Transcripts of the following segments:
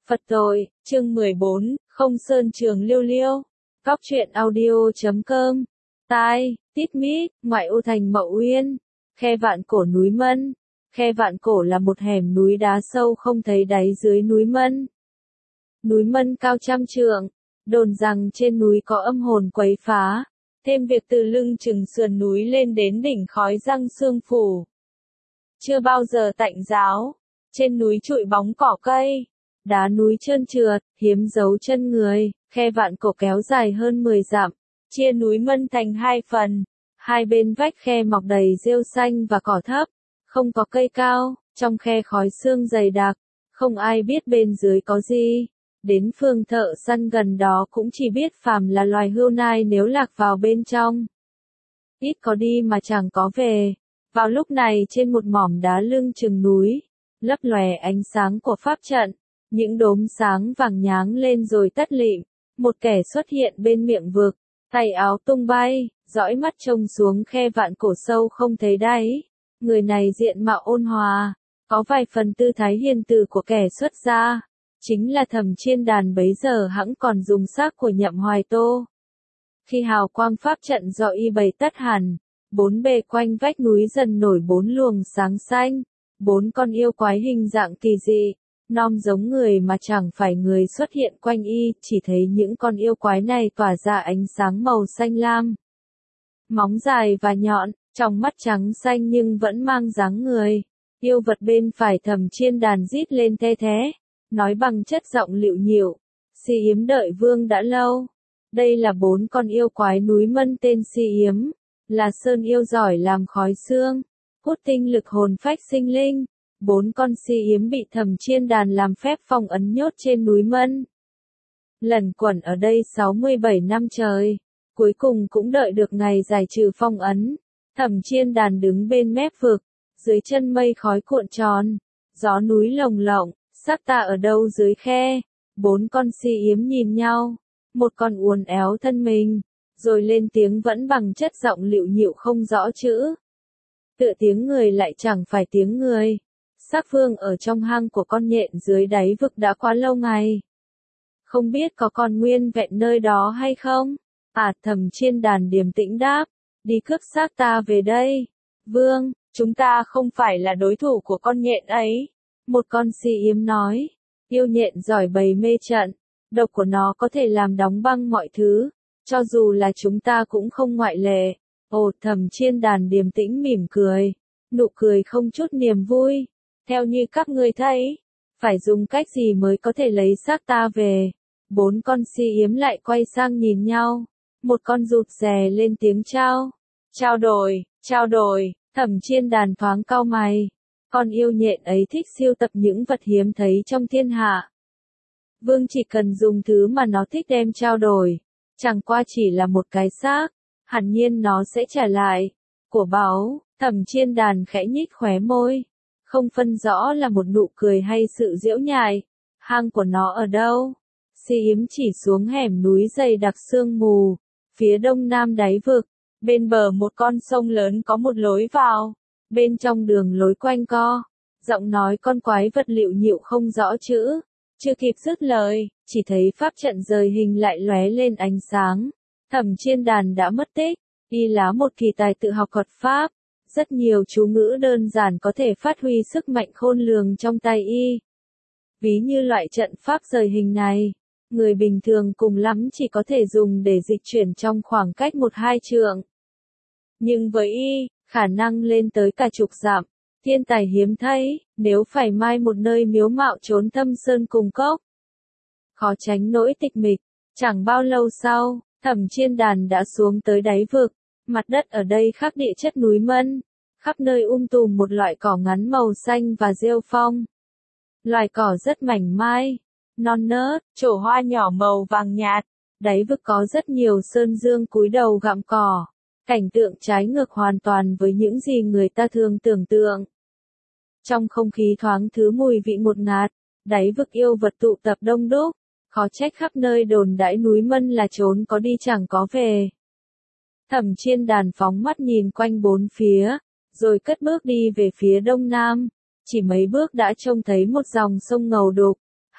Phật tội, chương 14, không sơn trường liêu liêu. Góc truyện audio.com. Tai, Tít Mít, ngoại ô thành Mậu Uyên. Khe Vạn Cổ núi Mân. Khe Vạn Cổ là một hẻm núi đá sâu không thấy đáy dưới núi Mân. Núi Mân cao trăm trượng, đồn rằng trên núi có âm hồn quấy phá. Thêm việc từ lưng chừng sườn núi lên đến đỉnh khói răng sương phủ. Chưa bao giờ tạnh giáo, trên núi trụi bóng cỏ cây. Đá núi trơn trượt, hiếm dấu chân người, Khe Vạn Cổ kéo dài hơn 10 dặm, chia núi Mân thành hai phần. Hai bên vách khe mọc đầy rêu xanh và cỏ thấp, không có cây cao, trong khe khói sương dày đặc, không ai biết bên dưới có gì. Đến phường thợ săn gần đó cũng chỉ biết phàm là loài hươu nai nếu lạc vào bên trong. Ít có đi mà chẳng có về. Vào lúc này trên một mỏm đá lưng chừng núi, lấp lòe ánh sáng của pháp trận. Những đốm sáng vàng nháng lên rồi tắt lịm, một kẻ xuất hiện bên miệng vực, tay áo tung bay, dõi mắt trông xuống Khe Vạn Cổ sâu không thấy đáy. Người này diện mạo ôn hòa, có vài phần tư thái hiền từ của kẻ xuất gia, chính là Thẩm Chiên Đàn bấy giờ hẵng còn dùng xác của Nhậm Hoài Tô. Khi hào quang pháp trận do y bày tắt hẳn, bốn bề quanh vách núi dần nổi bốn luồng sáng xanh, bốn con yêu quái hình dạng kỳ dị. Nom giống người mà chẳng phải người xuất hiện quanh y, chỉ thấy những con yêu quái này tỏa ra ánh sáng màu xanh lam. Móng dài và nhọn, trong mắt trắng xanh nhưng vẫn mang dáng người. Yêu vật bên phải Thẩm Chiên Đàn rít lên the thé, nói bằng chất giọng lịu nhịu. Si Yếm đợi vương đã lâu. Đây là bốn con yêu quái núi Mân tên Si Yếm, là sơn yêu giỏi làm khói xương, hút tinh lực hồn phách sinh linh. Bốn con Si Yếm bị Thẩm Chiên Đàn làm phép phong ấn nhốt trên núi Mân. Lẩn quẩn ở đây 67 năm trời, cuối cùng cũng đợi được ngày giải trừ phong ấn. Thẩm Chiên Đàn đứng bên mép vực, dưới chân mây khói cuộn tròn, gió núi lồng lộng, xác ta ở đâu dưới khe. Bốn con Si Yếm nhìn nhau, một con uốn éo thân mình, rồi lên tiếng vẫn bằng chất giọng lịu nhịu không rõ chữ. Tựa tiếng người lại chẳng phải tiếng người. Xác vương ở trong hang của con nhện dưới đáy vực đã quá lâu ngày. Không biết có còn nguyên vẹn nơi đó hay không? Thẩm Chiên Đàn điềm tĩnh đáp, đi cướp xác ta về đây. Vương, chúng ta không phải là đối thủ của con nhện ấy. Một con Si Yếm nói, yêu nhện giỏi bày mê trận, độc của nó có thể làm đóng băng mọi thứ, cho dù là chúng ta cũng không ngoại lệ. Thẩm Chiên Đàn điềm tĩnh mỉm cười, nụ cười không chút niềm vui. Theo như các ngươi thấy, phải dùng cách gì mới có thể lấy xác ta về? Bốn con Si Yếm lại quay sang nhìn nhau. Một con rụt rè lên tiếng trao. Trao đổi, Thẩm Chiên Đàn thoáng cau mày. Con yêu nhện ấy thích siêu tập những vật hiếm thấy trong thiên hạ. Vương chỉ cần dùng thứ mà nó thích đem trao đổi. Chẳng qua chỉ là một cái xác, hẳn nhiên nó sẽ trả lại. Của báu, Thẩm Chiên Đàn khẽ nhích khóe môi. Không phân rõ là một nụ cười hay sự giễu nhại. Hang của nó ở đâu? Si Yếm chỉ xuống hẻm núi dày đặc sương mù, phía đông nam đáy vực, bên bờ một con sông lớn có một lối vào, bên trong đường lối quanh co, giọng nói con quái vật lịu nhịu không rõ chữ. Chưa kịp dứt lời, chỉ thấy pháp trận rời hình lại lóe lên ánh sáng. Thẩm Chiên Đàn đã mất tích, y là một kỳ tài tự học thuật pháp. Rất nhiều chú ngữ đơn giản có thể phát huy sức mạnh khôn lường trong tay y. Ví như loại trận pháp rời hình này, người bình thường cùng lắm chỉ có thể dùng để dịch chuyển trong khoảng cách 1-2 trượng. Nhưng với y, khả năng lên tới cả chục dặm, thiên tài hiếm thấy, nếu phải mai một nơi miếu mạo trốn thâm sơn cùng cốc. Khó tránh nỗi tịch mịch, chẳng bao lâu sau, Thẩm Chiên Đàn đã xuống tới đáy vực. Mặt đất ở đây khác địa chất núi Mân, khắp nơi tùm một loại cỏ ngắn màu xanh và rêu phong. Loài cỏ rất mảnh mai, non nớt, trổ hoa nhỏ màu vàng nhạt. Đáy vực có rất nhiều sơn dương cúi đầu gặm cỏ. Cảnh tượng trái ngược hoàn toàn với những gì người ta thường tưởng tượng. Trong không khí thoáng thứ mùi vị ngột ngạt, đáy vực yêu vật tụ tập đông đúc, khó trách khắp nơi đồn đãi núi Mân là trốn có đi chẳng có về. Thẩm Chiên Đàn phóng mắt nhìn quanh bốn phía, rồi cất bước đi về phía đông nam. Chỉ mấy bước đã trông thấy một dòng sông ngầu đục,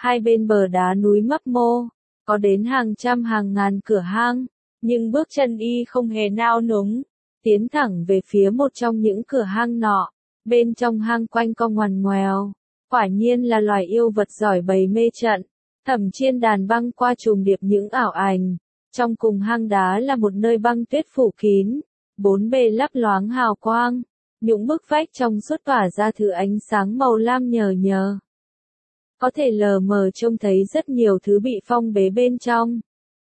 Hai bên bờ đá núi Mấp Mô, có đến hàng trăm hàng ngàn cửa hang, nhưng bước chân y không hề nao núng, tiến thẳng về phía một trong những cửa hang nọ. Bên trong hang quanh co ngoằn ngoèo, quả nhiên là loài yêu vật giỏi bày mê trận. Thẩm Chiên Đàn băng qua trùng điệp những ảo ảnh, trong cùng hang đá là một nơi băng tuyết phủ kín, bốn bề lấp loáng hào quang, những bức vách trong suốt tỏa ra thứ ánh sáng màu lam nhờ nhờ. Có thể lờ mờ trông thấy rất nhiều thứ bị phong bế bên trong.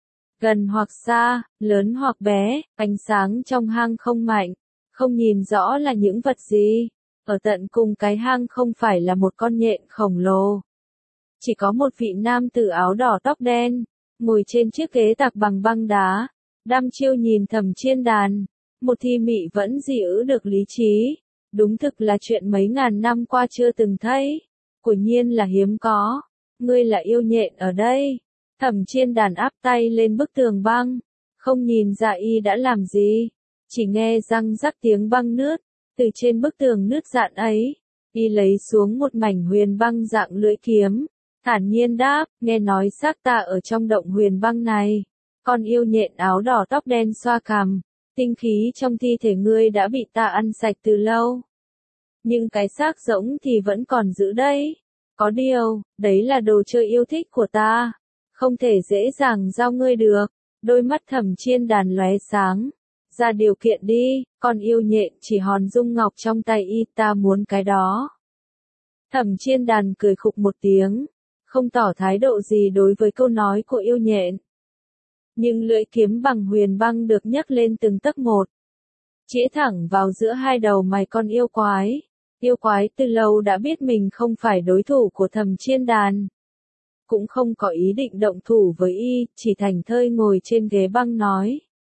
Gần hoặc xa, lớn hoặc bé, ánh sáng trong hang không mạnh, không nhìn rõ là những vật gì. Ở tận cùng cái hang không phải là một con nhện khổng lồ. Chỉ có một vị nam tử áo đỏ tóc đen, ngồi trên chiếc ghế tạc bằng băng đá, đăm chiêu nhìn Thẩm Chiên Đàn. Một thi mị vẫn giữ được lý trí. Đúng thực là chuyện mấy ngàn năm qua chưa từng thấy. Quả nhiên là hiếm có. Ngươi là yêu nhện ở đây. Thẩm Chiên Đàn áp tay lên bức tường băng. Không nhìn ra y đã làm gì. Chỉ nghe răng rắc tiếng băng nứt. Từ trên bức tường nứt dạn ấy, y lấy xuống một mảnh huyền băng dạng lưỡi kiếm. Thản nhiên đáp, nghe nói xác ta ở trong động huyền băng này. Con yêu nhện áo đỏ tóc đen xoa cằm. Tinh khí trong thi thể ngươi đã bị ta ăn sạch từ lâu. Nhưng cái xác rỗng thì vẫn còn giữ đấy. Có điều, đấy là đồ chơi yêu thích của ta. Không thể dễ dàng giao ngươi được. Đôi mắt Thẩm Chiên Đàn lóe sáng. Ra điều kiện đi, con yêu nhện chỉ hòn dung ngọc trong tay y, ta muốn cái đó. Thẩm Chiên Đàn cười khục một tiếng, không tỏ thái độ gì đối với câu nói của yêu nhện. Nhưng lưỡi kiếm bằng huyền băng được nhấc lên từng tấc một, chĩa thẳng vào giữa hai đầu mày con yêu quái. Yêu quái từ lâu đã biết mình không phải đối thủ của Thẩm Chiên Đàn. Cũng không có ý định động thủ với y, chỉ thảnh thơi ngồi trên ghế băng nói.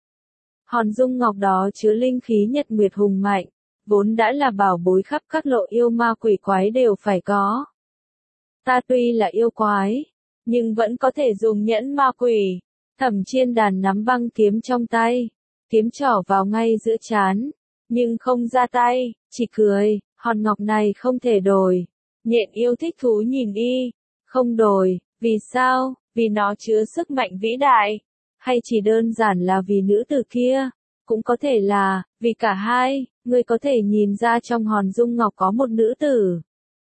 Hòn dung ngọc đó chứa linh khí nhật nguyệt hùng mạnh, vốn đã là bảo bối khắp các lộ yêu ma quỷ quái đều phải có. Ta tuy là yêu quái, nhưng vẫn có thể dùng nhẫn ma quỷ. Thẩm Chiên Đàn nắm băng kiếm trong tay, kiếm trỏ vào ngay giữa trán, nhưng không ra tay, chỉ cười, hòn ngọc này không thể đổi. Nhện yêu thích thú nhìn y, không đổi, vì sao? Vì nó chứa sức mạnh vĩ đại. Hay chỉ đơn giản là vì nữ tử kia, cũng có thể là, vì cả hai, người có thể nhìn ra trong hòn dung ngọc có một nữ tử.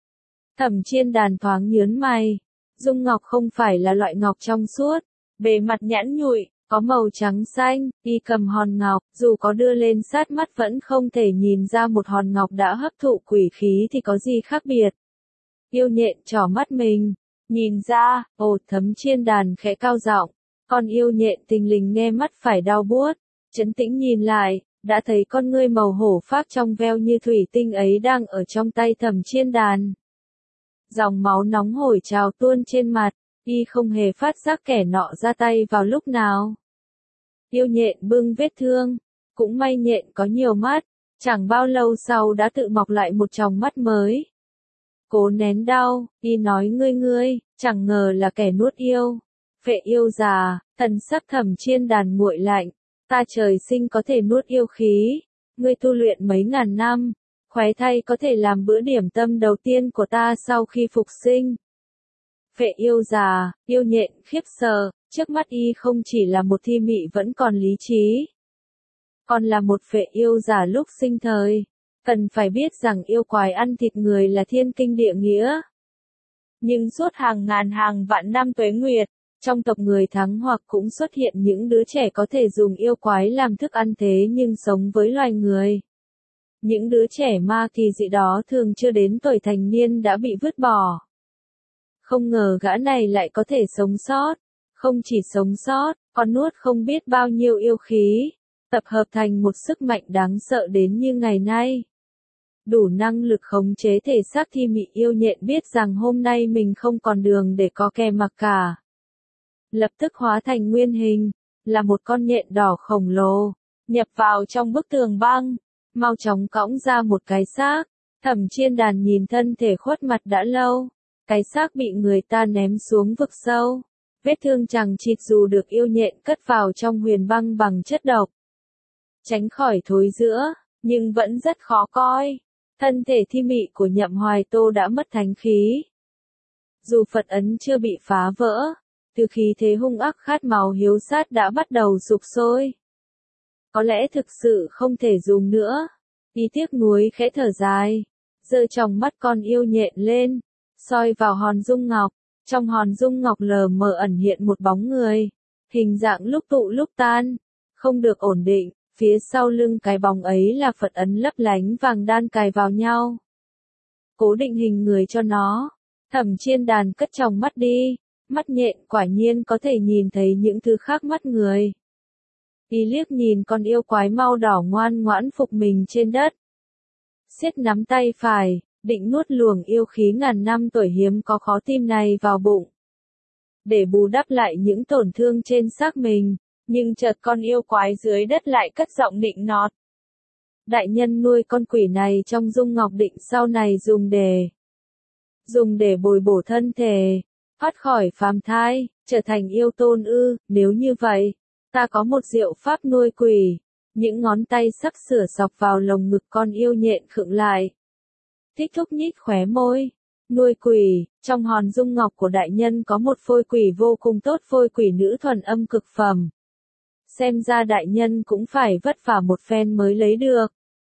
Thẩm Chiên Đàn thoáng nhớn mày, dung ngọc không phải là loại ngọc trong suốt, bề mặt nhẵn nhụi, có màu trắng xanh, y cầm hòn ngọc, dù có đưa lên sát mắt vẫn không thể nhìn ra một hòn ngọc đã hấp thụ quỷ khí thì có gì khác biệt. Yêu nhện trỏ mắt mình, nhìn ra, Thẩm Chiên Đàn khẽ cao giọng. Con yêu nhện thình lình nghe mắt phải đau buốt, trấn tĩnh nhìn lại, đã thấy con ngươi màu hổ phác trong veo như thủy tinh ấy đang ở trong tay Thẩm Chiên Đàn. Dòng máu nóng hổi trào tuôn trên mặt, y không hề phát giác kẻ nọ ra tay vào lúc nào. Yêu nhện bưng vết thương, cũng may nhện có nhiều mắt, chẳng bao lâu sau đã tự mọc lại một tròng mắt mới. Cố nén đau, y nói ngươi, chẳng ngờ là kẻ nuốt yêu. Phệ yêu già, thần sắc Thẩm Chiên Đàn nguội lạnh, ta trời sinh có thể nuốt yêu khí, ngươi tu luyện mấy ngàn năm, khoái thay có thể làm bữa điểm tâm đầu tiên của ta sau khi phục sinh. Phệ yêu già, yêu nhện khiếp sợ, trước mắt y không chỉ là một thi mị vẫn còn lý trí, còn là một phệ yêu già lúc sinh thời. Cần phải biết rằng yêu quái ăn thịt người là thiên kinh địa nghĩa. Nhưng suốt hàng ngàn hàng vạn năm tuế nguyệt, trong tộc người thắng hoặc cũng xuất hiện những đứa trẻ có thể dùng yêu quái làm thức ăn thế nhưng sống với loài người. Những đứa trẻ ma kỳ dị đó thường chưa đến tuổi thành niên đã bị vứt bỏ. Không ngờ gã này lại có thể sống sót. Không chỉ sống sót, còn nuốt không biết bao nhiêu yêu khí, tập hợp thành một sức mạnh đáng sợ đến như ngày nay. Đủ năng lực khống chế thể xác thi mị yêu nhện biết rằng hôm nay mình không còn đường để có kè mặc cả. Lập tức hóa thành nguyên hình, là một con nhện đỏ khổng lồ, nhập vào trong bức tường băng, mau chóng cõng ra một cái xác. Thẩm Chiên Đàn nhìn thân thể khuất mặt đã lâu, cái xác bị người ta ném xuống vực sâu, vết thương chằng chịt dù được yêu nhện cất vào trong huyền băng bằng chất độc. Tránh khỏi thối rữa, nhưng vẫn rất khó coi. Thân thể thi mị của Nhậm Hoài Tô đã mất thánh khí. Dù Phật ấn chưa bị phá vỡ, từ khí thế hung ác khát máu hiếu sát đã bắt đầu sục sôi. Có lẽ thực sự không thể dùng nữa. Y tiếc nuối khẽ thở dài, giơ tròng mắt con yêu nhện lên, soi vào hòn dung ngọc. Trong hòn dung ngọc lờ mờ ẩn hiện một bóng người, hình dạng lúc tụ lúc tan, không được ổn định, phía sau lưng cái bóng ấy là Phật ấn lấp lánh vàng đan cài vào nhau. Cố định hình người cho nó, Thẩm Chiên Đàn cất tròng mắt đi, mắt nhện quả nhiên có thể nhìn thấy những thứ khác mắt người. Y liếc nhìn con yêu quái mau đỏ ngoan ngoãn phục mình trên đất. Siết nắm tay phải, định nuốt luồng yêu khí ngàn năm tuổi hiếm có khó tim này vào bụng. Để bù đắp lại những tổn thương trên xác mình, nhưng chợt con yêu quái dưới đất lại cất giọng nịnh nọt. Đại nhân nuôi con quỷ này trong dung ngọc định sau này dùng để bồi bổ thân thể, thoát khỏi phàm thai, trở thành yêu tôn ư, nếu như vậy, ta có một diệu pháp nuôi quỷ. Những ngón tay sắc sửa sọc vào lồng ngực con yêu nhện khựng lại. Thích thúc nhích khóe môi. Nuôi quỷ, trong hòn dung ngọc của đại nhân có một phôi quỷ vô cùng tốt, phôi quỷ nữ thuần âm cực phẩm. Xem ra đại nhân cũng phải vất vả một phen mới lấy được.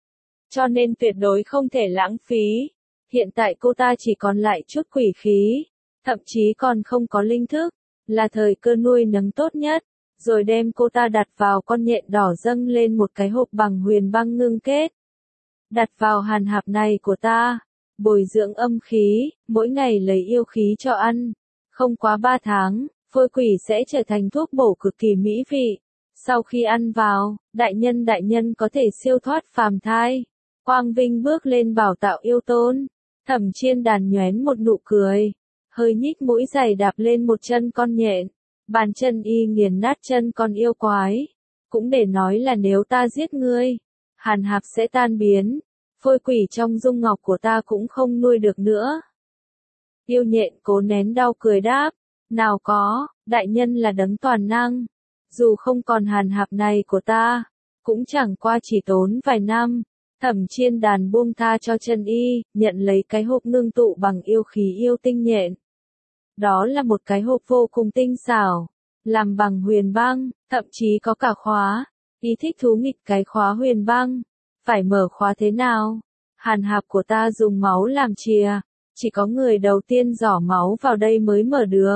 Cho nên tuyệt đối không thể lãng phí. Hiện tại cô ta chỉ còn lại chút quỷ khí, thậm chí còn không có linh thức, là thời cơ nuôi nấng tốt nhất. Rồi đem cô ta đặt vào con nhện đỏ dâng lên một cái hộp bằng huyền băng ngưng kết. Đặt vào hàn hạp này của ta, bồi dưỡng âm khí, mỗi ngày lấy yêu khí cho ăn. Không quá 3 tháng, phôi quỷ sẽ trở thành thuốc bổ cực kỳ mỹ vị. Sau khi ăn vào, đại nhân có thể siêu thoát phàm thai. Quang vinh bước lên bảo tạo yêu tôn. Thẩm Chiên Đàn nhoẻn một nụ cười, hơi nhích mũi giày đạp lên một chân con nhện. Bàn chân y nghiền nát chân con yêu quái. Cũng để nói là nếu ta giết ngươi, hàn hạp sẽ tan biến. Phôi quỷ trong dung ngọc của ta cũng không nuôi được nữa. Yêu nhện cố nén đau cười đáp. Nào có, đại nhân là đấng toàn năng. Dù không còn hàn hạp này của ta, cũng chẳng qua chỉ tốn vài năm. Thẩm Chiên Đàn buông tha cho chân y, nhận lấy cái hộp ngưng tụ bằng yêu khí yêu tinh nhện. Đó là một cái hộp vô cùng tinh xảo, làm bằng huyền băng, thậm chí có cả khóa. Y thích thú nghịch cái khóa huyền băng. Phải mở khóa thế nào? Hàn hạp của ta dùng máu làm chìa, chỉ có người đầu tiên giỏ máu vào đây mới mở được.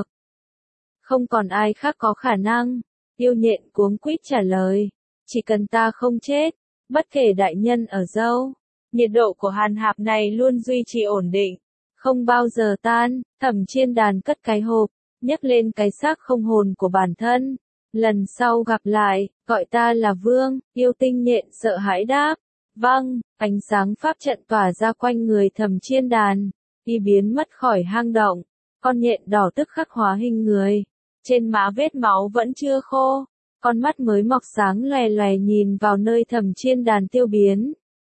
Không còn ai khác có khả năng. Yêu nhện cuống quýt trả lời. Chỉ cần ta không chết, bất kể đại nhân ở đâu, nhiệt độ của hàn hạp này luôn duy trì ổn định, không bao giờ tan. Thẩm Chiên Đàn cất cái hộp, nhấc lên cái xác không hồn của bản thân. Lần sau gặp lại, gọi ta là Vương. Yêu tinh nhện sợ hãi đáp. Vâng. Ánh sáng pháp trận tỏa ra quanh người Thẩm Chiên Đàn. Y biến mất khỏi hang động. Con nhện đỏ tức khắc hóa hình người. Trên má vết máu vẫn chưa khô. Con mắt mới mọc sáng lòe lòe nhìn vào nơi Thẩm Chiên Đàn tiêu biến.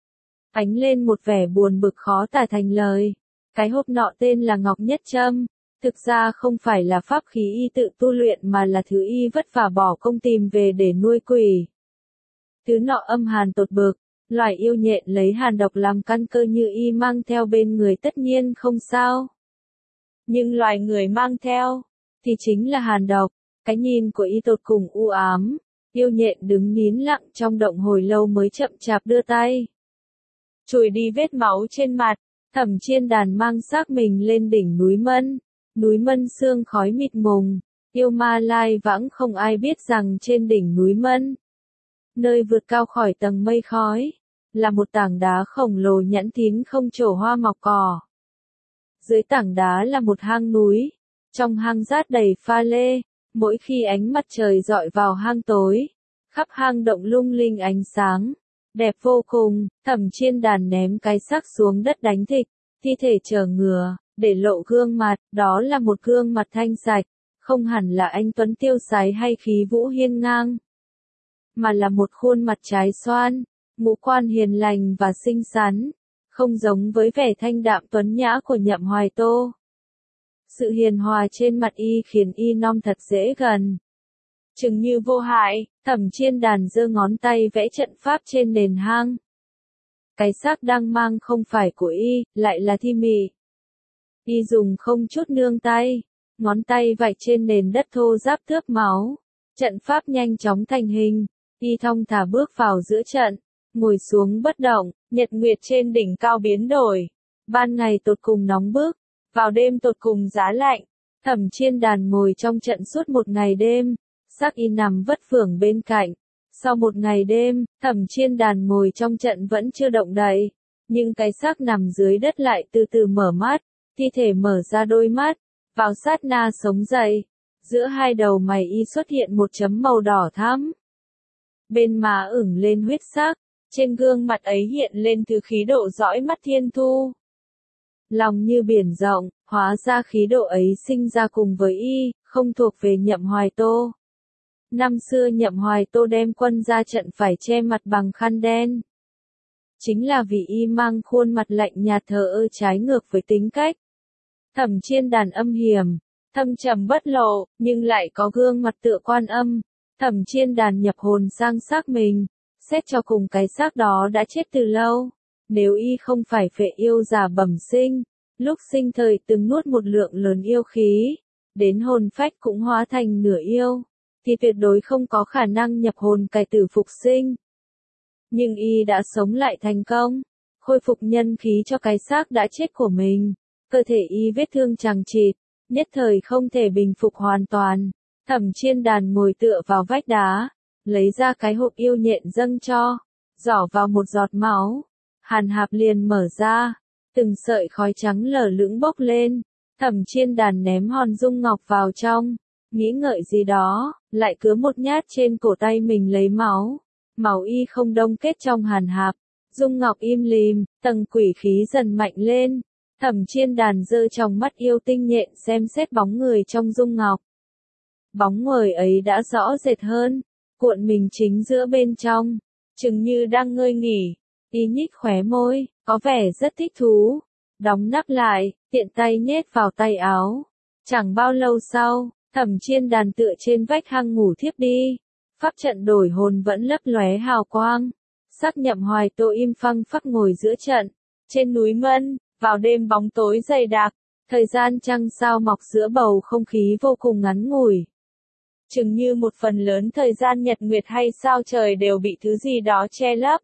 Ánh lên một vẻ buồn bực khó tả thành lời. Cái hộp nọ tên là Ngọc Nhất Châm. Thực ra không phải là pháp khí y tự tu luyện mà là thứ y vất vả bỏ công tìm về để nuôi quỷ. Thứ nọ âm hàn tột bực. Loài yêu nhện lấy hàn độc làm căn cơ như y mang theo bên người tất nhiên không sao. Nhưng loài người mang theo, thì chính là hàn độc. Cái nhìn của y tột cùng u ám. Yêu nhện đứng nín lặng trong động hồi lâu mới chậm chạp đưa tay. Chùi đi vết máu trên mặt. Thẩm Chiên Đàn mang xác mình lên đỉnh núi Mân. Núi Mân sương khói mịt mùng. Yêu ma lai vãng không ai biết rằng trên đỉnh núi Mân, nơi vượt cao khỏi tầng mây khói, là một tảng đá khổng lồ nhẵn thín không trổ hoa mọc cỏ. Dưới tảng đá là một hang núi. Trong hang rát đầy pha lê. Mỗi khi ánh mặt trời dọi vào hang tối, khắp hang động lung linh ánh sáng, đẹp vô cùng. Thẩm Chiên Đàn ném cái xác xuống đất đánh thịt, thi thể chờ ngừa, để lộ gương mặt. Đó là một gương mặt thanh sạch, không hẳn là anh tuấn tiêu sái hay khí vũ hiên ngang, mà là một khuôn mặt trái xoan, ngũ quan hiền lành và xinh xắn, không giống với vẻ thanh đạm tuấn nhã của Nhậm Hoài Tô. Sự hiền hòa trên mặt y khiến y non thật dễ gần. Chừng như vô hại, Thẩm Chiên Đàn giơ ngón tay vẽ trận pháp trên nền hang. Cái xác đang mang không phải của y, lại là thi mị. Y dùng không chút nương tay, ngón tay vạch trên nền đất thô ráp thướp máu. Trận pháp nhanh chóng thành hình, Y thong thả bước vào giữa trận, ngồi xuống bất động, nhật nguyệt trên đỉnh cao biến đổi. Ban ngày tột cùng nóng bức, vào đêm tột cùng giá lạnh. Thẩm Chiên Đàn ngồi trong trận suốt một ngày đêm, xác Y nằm vất vưởng bên cạnh. Sau một ngày đêm, Thẩm Chiên Đàn ngồi trong trận vẫn chưa động đậy, nhưng cái xác nằm dưới đất lại từ từ mở mắt, thi thể mở ra đôi mắt, vào sát na sống dậy. Giữa hai đầu mày Y xuất hiện một chấm màu đỏ thắm. Bên má ửng lên huyết sắc, trên gương mặt ấy hiện lên thứ khí độ dõi mắt thiên thu. Lòng như biển rộng, hóa ra khí độ ấy sinh ra cùng với Y, không thuộc về Nhậm Hoài Tô. Năm xưa Nhậm Hoài Tô đem quân ra trận phải che mặt bằng khăn đen. Chính là vì Y mang khuôn mặt lạnh nhạt thờ ơ trái ngược với tính cách. Thẩm Chiên Đàn âm hiểm, thâm trầm bất lộ, nhưng lại có gương mặt tựa Quan Âm. Thẩm Chiên Đàn nhập hồn sang xác mình, xét cho cùng cái xác đó đã chết từ lâu. Nếu Y không phải phệ yêu già bẩm sinh, lúc sinh thời từng nuốt một lượng lớn yêu khí, đến hồn phách cũng hóa thành nửa yêu, thì tuyệt đối không có khả năng nhập hồn cải tử phục sinh. Nhưng Y đã sống lại thành công, khôi phục nhân khí cho cái xác đã chết của mình. Cơ thể Y vết thương chằng chịt, nhất thời không thể bình phục hoàn toàn. Thẩm Chiên Đàn ngồi tựa vào vách đá, lấy ra cái hộp yêu nhện dâng cho, giỏ vào một giọt máu. Hàn hạp liền mở ra, từng sợi khói trắng lờ lững bốc lên. Thẩm Chiên Đàn ném hòn dung ngọc vào trong, nghĩ ngợi gì đó, lại cứa một nhát trên cổ tay mình lấy máu. Máu Y không đông kết trong hàn hạp, dung ngọc im lìm, tầng quỷ khí dần mạnh lên. Thẩm Chiên Đàn giơ trong mắt yêu tinh nhện xem xét bóng người trong dung ngọc. Bóng người ấy đã rõ rệt hơn, cuộn mình chính giữa bên trong, chừng như đang ngơi nghỉ. Y nhích khóe môi, có vẻ rất thích thú. Đóng nắp lại, tiện tay nhét vào tay áo. Chẳng bao lâu sau, Thẩm Chiên Đàn tựa trên vách hang ngủ thiếp đi. Pháp trận đổi hồn vẫn lấp lóe hào quang. Sắc Nhậm Hoài Tô im phăng phắc ngồi giữa trận. Trên núi Mân, vào đêm bóng tối dày đặc, thời gian trăng sao mọc giữa bầu không khí vô cùng ngắn ngủi. Chừng như một phần lớn thời gian nhật nguyệt hay sao trời đều bị thứ gì đó che lấp.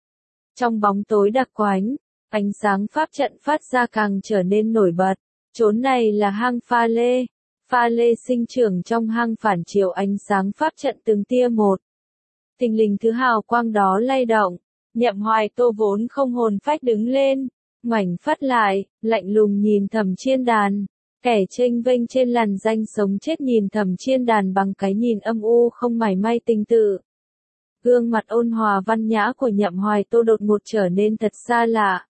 Trong bóng tối đặc quánh, ánh sáng pháp trận phát ra càng trở nên nổi bật. Chốn này là hang pha lê. Pha lê sinh trưởng trong hang phản chiếu ánh sáng pháp trận từng tia một. Tình linh thứ hào quang đó lay động. Nhậm Hoài Tô vốn không hồn phách đứng lên, ngoảnh phát lại, lạnh lùng nhìn Thẩm Chiên Đàn. Kẻ chênh vênh trên làn danh sống chết nhìn Thẩm Chiên Đàn bằng cái nhìn âm u không mảy may tình tự. Gương mặt ôn hòa văn nhã của Nhậm Hoài Tô đột ngột trở nên thật xa lạ.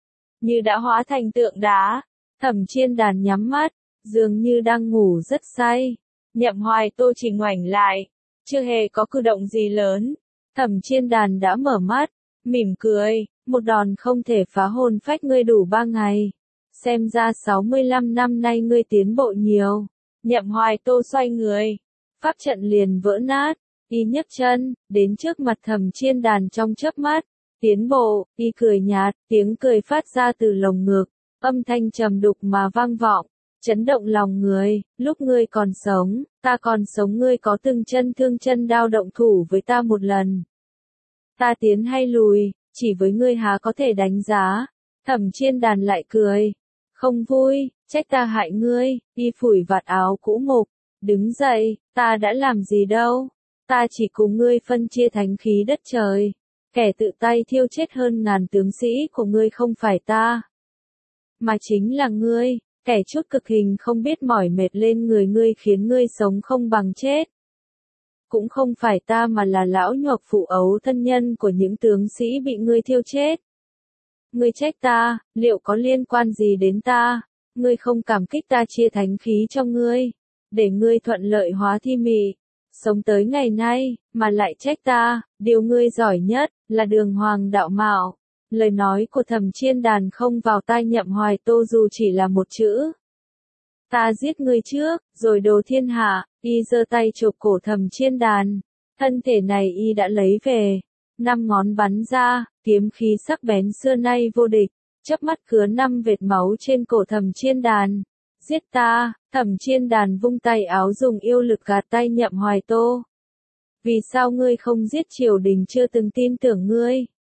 Như đã hóa thành tượng đá, Thẩm Chiên Đàn nhắm mắt, dường như đang ngủ rất say. Nhậm Hoài Tô chỉ ngoảnh lại, chưa hề có cử động gì lớn. Thẩm Chiên Đàn đã mở mắt, mỉm cười, một đòn không thể phá hồn phách ngươi đủ 3 ngày. Xem ra 65 năm nay ngươi tiến bộ nhiều. Nhậm Hoài Tô xoay người, pháp trận liền vỡ nát. Y nhấc chân, đến trước mặt Thẩm Chiên Đàn trong chớp mắt, tiến bộ. Y cười nhạt, tiếng cười phát ra từ lồng ngực, âm thanh trầm đục mà vang vọng, chấn động lòng người. Lúc ngươi còn sống, ta còn sống, ngươi có từng chân thương chân đao động thủ với ta một lần. Ta tiến hay lùi, chỉ với ngươi há có thể đánh giá. Thẩm Chiên Đàn lại cười, không vui, trách ta hại ngươi. Y phủi vạt áo cũ mục, đứng dậy, ta đã làm gì đâu. Ta chỉ cùng ngươi phân chia thánh khí đất trời. Kẻ tự tay thiêu chết hơn ngàn tướng sĩ của ngươi không phải ta, mà chính là ngươi. Kẻ chút cực hình không biết mỏi mệt lên người ngươi khiến ngươi sống không bằng chết. Cũng không phải ta mà là lão nhuộc phụ ấu thân nhân của những tướng sĩ bị ngươi thiêu chết. Ngươi trách ta, liệu có liên quan gì đến ta? Ngươi không cảm kích ta chia thánh khí cho ngươi, để ngươi thuận lợi hóa thi mị, sống tới ngày nay, mà lại trách ta. Điều ngươi giỏi nhất là đường hoàng đạo mạo. Lời nói của Thẩm Chiên Đàn không vào tai Nhậm Hoài Tô dù chỉ là một chữ. Ta giết ngươi trước, rồi đồ thiên hạ. Y giơ tay chộp cổ Thẩm Chiên Đàn. Thân thể này Y đã lấy về. 5 ngón bắn ra, kiếm khí sắc bén xưa nay vô địch. chớp mắt cứa 5 vệt máu trên cổ Thẩm Chiên Đàn. Giết ta, Thẩm Chiên Đàn vung tay áo dùng yêu lực gạt tay Nhậm Hoài Tô. Vì sao ngươi không giết triều đình chưa từng tin tưởng ngươi?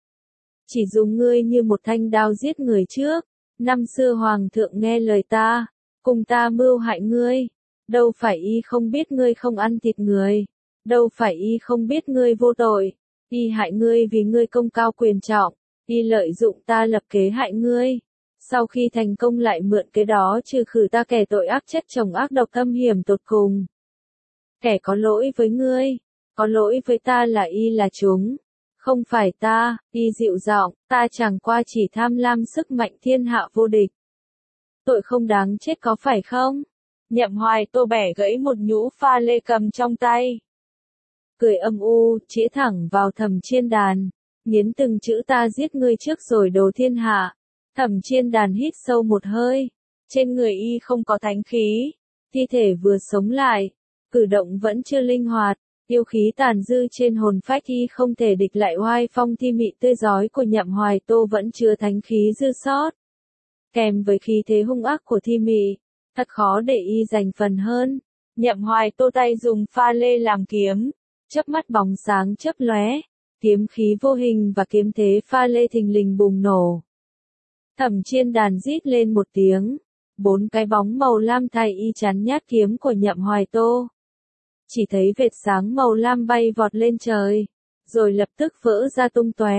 Chỉ dùng ngươi như một thanh đao giết người trước. Năm xưa hoàng thượng nghe lời ta, cùng ta mưu hại ngươi. Đâu phải y không biết ngươi không ăn thịt người. Đâu phải y không biết ngươi vô tội. Y hại ngươi vì ngươi công cao quyền trọng. Y lợi dụng ta lập kế hại ngươi. Sau khi thành công lại mượn cái đó trừ khử ta kẻ tội ác chất chồng ác độc thâm hiểm tột cùng. Kẻ có lỗi với ngươi, có lỗi với ta là y là chúng. Không phải ta, y dịu giọng, ta chẳng qua chỉ tham lam sức mạnh thiên hạ vô địch. Tội không đáng chết có phải không? Nhậm Hoài Tô bẻ gãy một nhũ pha lê cầm trong tay. Cười âm u, chĩa thẳng vào Thẩm Chiên Đàn. Nghiến từng chữ ta giết ngươi trước rồi đồ thiên hạ. Thẩm Chiên Đàn hít sâu một hơi. Trên người y không có thánh khí. Thi thể vừa sống lại. Cử động vẫn chưa linh hoạt. Yêu khí tàn dư trên hồn phách y không thể địch lại oai phong thi mị tươi rói của Nhậm Hoài Tô vẫn chưa thánh khí dư sót. Kèm với khí thế hung ác của thi mị. Thật khó để y giành phần hơn. Nhậm Hoài Tô tay dùng pha lê làm kiếm. Chớp mắt bóng sáng chớp lóe. Kiếm khí vô hình và kiếm thế pha lê thình lình bùng nổ. Thẩm Chiên Đàn rít lên một tiếng. 4 cái bóng màu lam thay y chắn nhát kiếm của Nhậm Hoài Tô. Chỉ thấy vệt sáng màu lam bay vọt lên trời. Rồi lập tức vỡ ra tung tóe.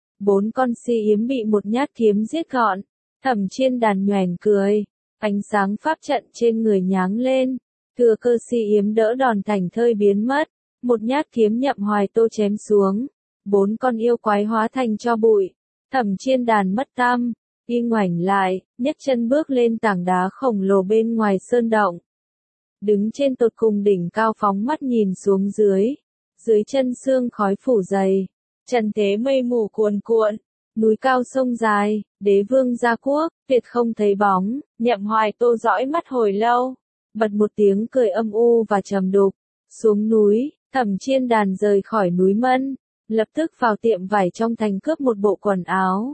4 con si yếm bị một nhát kiếm giết gọn. Thẩm Chiên Đàn nhoẻn cười. Ánh sáng pháp trận trên người nháng lên. Thừa cơ si yếm đỡ đòn thành thơi biến mất. Một nhát kiếm Nhậm Hoài Tô chém xuống. 4 con yêu quái hóa thành tro bụi. Thẩm Chiên Đàn mất tăm. Y ngoảnh lại, nhấc chân bước lên tảng đá khổng lồ bên ngoài sơn động. Đứng trên tột cùng đỉnh cao phóng mắt nhìn xuống dưới. Dưới chân sương khói phủ dày. Trần thế mây mù cuồn cuộn. Núi cao sông dài, đế vương gia quốc, tuyệt không thấy bóng. Nhậm Hoài Tô dõi mắt hồi lâu. Bật một tiếng cười âm u và trầm đục. Xuống núi, Thẩm Chiên Đàn rời khỏi núi Mân. Lập tức vào tiệm vải trong thành cướp một bộ quần áo.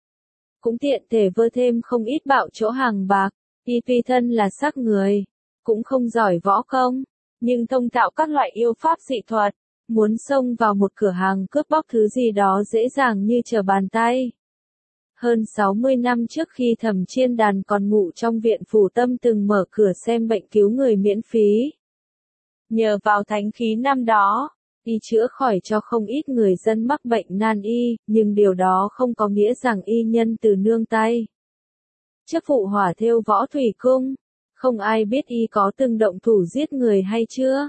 Cũng tiện thể vơ thêm không ít bạo chỗ hàng bạc. Y tuy thân là sắc người. Cũng không giỏi võ công. Nhưng thông thạo các loại yêu pháp dị thuật. Muốn xông vào một cửa hàng cướp bóc thứ gì đó dễ dàng như trở bàn tay. Hơn 60 năm trước khi Thẩm Chiên Đàn còn ngủ trong viện phủ tâm từng mở cửa xem bệnh cứu người miễn phí. Nhờ vào thánh khí năm đó, y chữa khỏi cho không ít người dân mắc bệnh nan y, nhưng điều đó không có nghĩa rằng y nhân từ nương tay. Chức vụ hỏa thêu võ thủy cung, không ai biết y có từng động thủ giết người hay chưa.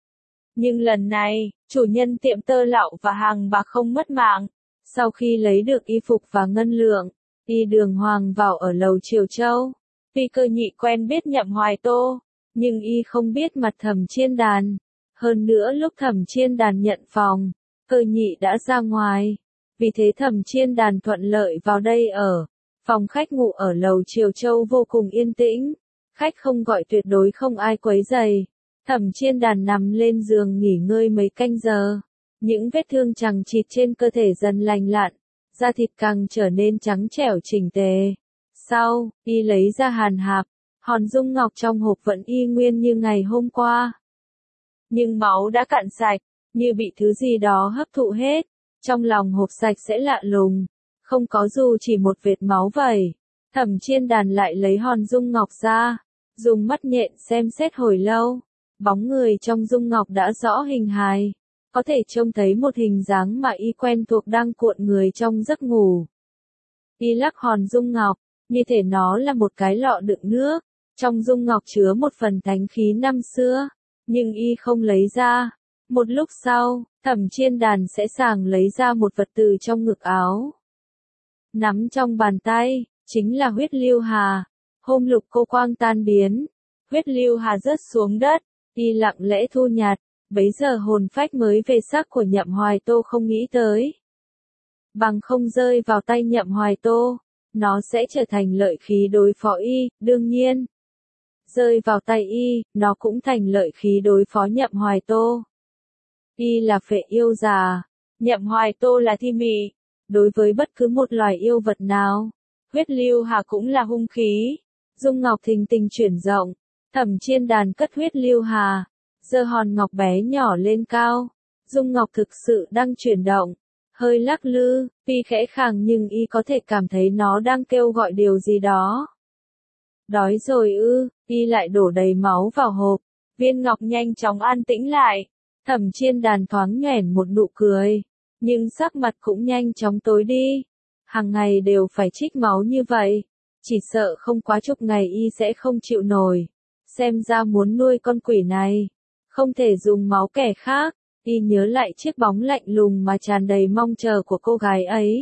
Nhưng lần này, chủ nhân tiệm tơ lạo và hàng bạc không mất mạng. Sau khi lấy được y phục và ngân lượng, y đường hoàng vào ở lầu Triều Châu. Tuy Cơ Nhị quen biết Nhậm Hoài Tô, nhưng y không biết mặt Thẩm Chiên Đàn. Hơn nữa lúc Thẩm Chiên Đàn nhận phòng, Cơ Nhị đã ra ngoài. Vì thế Thẩm Chiên Đàn thuận lợi vào đây ở. Phòng khách ngủ ở lầu Triều Châu vô cùng yên tĩnh. Khách không gọi tuyệt đối không ai quấy rầy. Thẩm Chiên Đàn nằm lên giường nghỉ ngơi mấy canh giờ. Những vết thương chằng chịt trên cơ thể dần lành lặn. Da thịt càng trở nên trắng trẻo chỉnh tề. Sau, y lấy ra hàn hạp. Hòn dung ngọc trong hộp vẫn y nguyên như ngày hôm qua. Nhưng máu đã cạn sạch, như bị thứ gì đó hấp thụ hết. Trong lòng hộp sạch sẽ lạ lùng. Không có dù chỉ một vệt máu vẩy. Thẩm Chiên Đàn lại lấy hòn dung ngọc ra. Dùng mắt nhện xem xét hồi lâu. Bóng người trong dung ngọc đã rõ hình hài. Có thể trông thấy một hình dáng mà y quen thuộc đang cuộn người trong giấc ngủ. Y lắc hòn dung ngọc, như thể nó là một cái lọ đựng nước. Trong dung ngọc chứa một phần thánh khí năm xưa. Nhưng y không lấy ra. Một lúc sau, Thẩm Chiên Đàn sẽ sàng lấy ra một vật từ trong ngực áo. Nắm trong bàn tay, chính là huyết lưu hà. Hôm lục cô quang tan biến. Huyết lưu hà rớt xuống đất. Y lặng lẽ thu nhặt. Bấy giờ hồn phách mới về xác của Nhậm Hoài Tô không nghĩ tới. Bằng không rơi vào tay Nhậm Hoài Tô, nó sẽ trở thành lợi khí đối phó y, đương nhiên. Rơi vào tay y, nó cũng thành lợi khí đối phó Nhậm Hoài Tô. Y là phệ yêu già, Nhậm Hoài Tô là thi mị. Đối với bất cứ một loài yêu vật nào, huyết lưu hà cũng là hung khí. Dung ngọc thình tình chuyển rộng, Thẩm Chiên Đàn cất huyết lưu hà, giơ hòn ngọc bé nhỏ lên cao. Dung ngọc thực sự đang chuyển động, hơi lắc lư, tuy khẽ khàng nhưng y có thể cảm thấy nó đang kêu gọi điều gì đó. Đói rồi ư, y lại đổ đầy máu vào hộp, viên ngọc nhanh chóng an tĩnh lại. Thẩm Chiên Đàn thoáng nhoẻn một nụ cười, nhưng sắc mặt cũng nhanh chóng tối đi. Hàng ngày đều phải trích máu như vậy, chỉ sợ không quá chục ngày y sẽ không chịu nổi. Xem ra muốn nuôi con quỷ này, không thể dùng máu kẻ khác. Y nhớ lại chiếc bóng lạnh lùng mà tràn đầy mong chờ của cô gái ấy.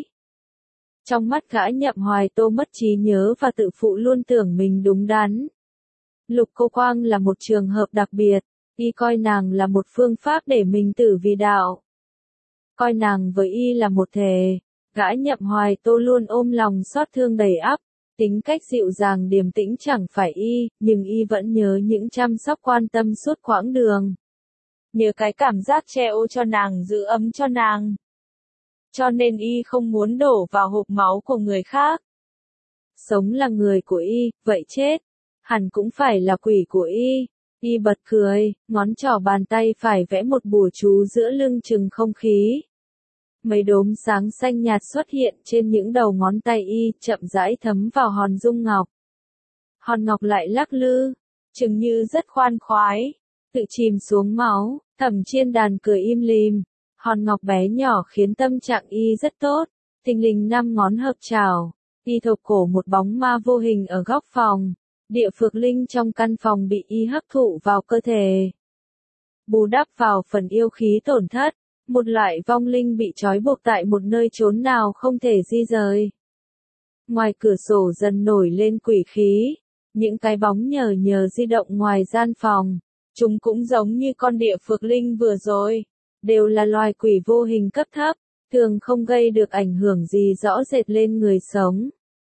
Trong mắt gã Nhậm Hoài Tô mất trí nhớ và tự phụ luôn tưởng mình đúng đắn. Lục Cô Quang là một trường hợp đặc biệt, y coi nàng là một phương pháp để mình tử vì đạo. Coi nàng với y là một thể, gã Nhậm Hoài Tô luôn ôm lòng xót thương đầy ắp, tính cách dịu dàng điềm tĩnh chẳng phải y, nhưng y vẫn nhớ những chăm sóc quan tâm suốt quãng đường. Nhớ cái cảm giác che ô cho nàng, giữ ấm cho nàng. Cho nên y không muốn đổ vào hộp máu của người khác. Sống là người của y, vậy chết hẳn cũng phải là quỷ của y. Y bật cười, ngón trỏ bàn tay phải vẽ một bùa chú giữa lưng chừng không khí. Mấy đốm sáng xanh nhạt xuất hiện trên những đầu ngón tay y, chậm rãi thấm vào hòn dung ngọc. Hòn ngọc lại lắc lư, chừng như rất khoan khoái, tự chìm xuống máu. Thẩm Chiên Đàn cười im lìm, hòn ngọc bé nhỏ khiến tâm trạng y rất tốt. Thình lình 5 ngón hợp chảo, y thộp cổ một bóng ma vô hình ở góc phòng. Địa phược linh trong căn phòng bị y hấp thụ vào cơ thể, bù đắp vào phần yêu khí tổn thất. Một loại vong linh bị trói buộc tại một nơi chốn nào không thể di rời. Ngoài cửa sổ dần nổi lên quỷ khí, những cái bóng nhờ nhờ di động ngoài gian phòng. Chúng cũng giống như con địa phược linh vừa rồi, đều là loài quỷ vô hình cấp thấp, thường không gây được ảnh hưởng gì rõ rệt lên người sống.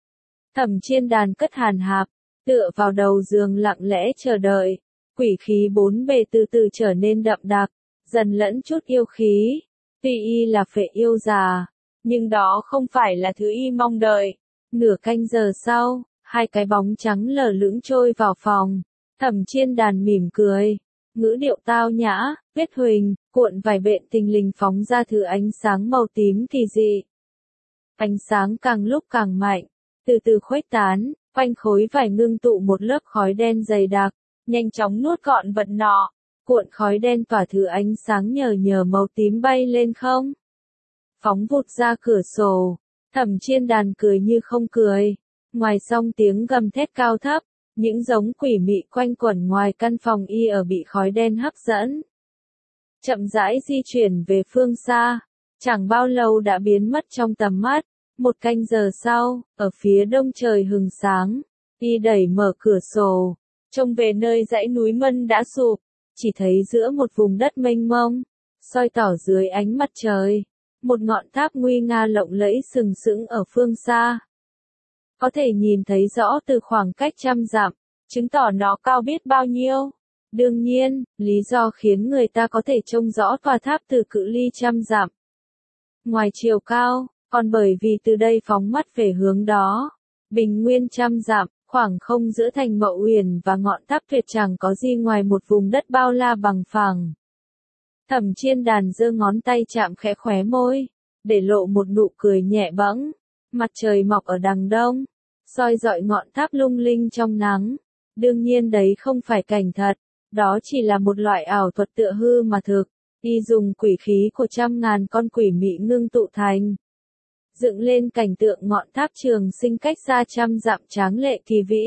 Thẩm Chiên Đàn cất hàn hạp, tựa vào đầu giường lặng lẽ chờ đợi. Quỷ khí bốn bề từ từ trở nên đậm đặc, dần lẫn chút yêu khí. Tuy y là phệ yêu già, nhưng đó không phải là thứ y mong đợi. Nửa canh giờ sau, 2 cái bóng trắng lờ lững trôi vào phòng. Thẩm Chiên Đàn mỉm cười, ngữ điệu tao nhã, viết huỳnh, cuộn vải bện thình lình phóng ra thứ ánh sáng màu tím kỳ dị. Ánh sáng càng lúc càng mạnh, từ từ khuếch tán, quanh khối vải ngưng tụ một lớp khói đen dày đặc, nhanh chóng nuốt gọn vật nọ. Cuộn khói đen tỏa thứ ánh sáng nhờ nhờ màu tím bay lên không, phóng vụt ra cửa sổ. Thẩm Chiên Đàn cười như không cười. Ngoài song tiếng gầm thét cao thấp, những giống quỷ mị quanh quẩn ngoài căn phòng y ở bị khói đen hấp dẫn. Chậm rãi di chuyển về phương xa, chẳng bao lâu đã biến mất trong tầm mắt. 1 canh giờ sau, ở phía đông trời hừng sáng, y đẩy mở cửa sổ, trông về nơi dãy núi Mân đã sụp, chỉ thấy giữa một vùng đất mênh mông, soi tỏ dưới ánh mặt trời, một ngọn tháp nguy nga lộng lẫy sừng sững ở phương xa. Có thể nhìn thấy rõ từ khoảng cách trăm dặm, chứng tỏ nó cao biết bao nhiêu. Đương nhiên, lý do khiến người ta có thể trông rõ tòa tháp từ cự ly trăm dặm ngoài chiều cao, còn bởi vì từ đây phóng mắt về hướng đó, bình nguyên trăm dặm, khoảng không giữa thành Mậu Uyển và ngọn tháp tuyệt chẳng có gì ngoài một vùng đất bao la bằng phẳng. Thẩm Chiên Đàn giơ ngón tay chạm khẽ khóe môi, để lộ một nụ cười nhẹ bẫng. Mặt trời mọc ở đằng đông, soi rọi ngọn tháp lung linh trong nắng. Đương nhiên đấy không phải cảnh thật, đó chỉ là một loại ảo thuật tựa hư mà thực. Y dùng quỷ khí của trăm ngàn con quỷ mị ngưng tụ thành, dựng lên cảnh tượng ngọn tháp Trường Sinh cách xa trăm dặm tráng lệ kỳ vĩ.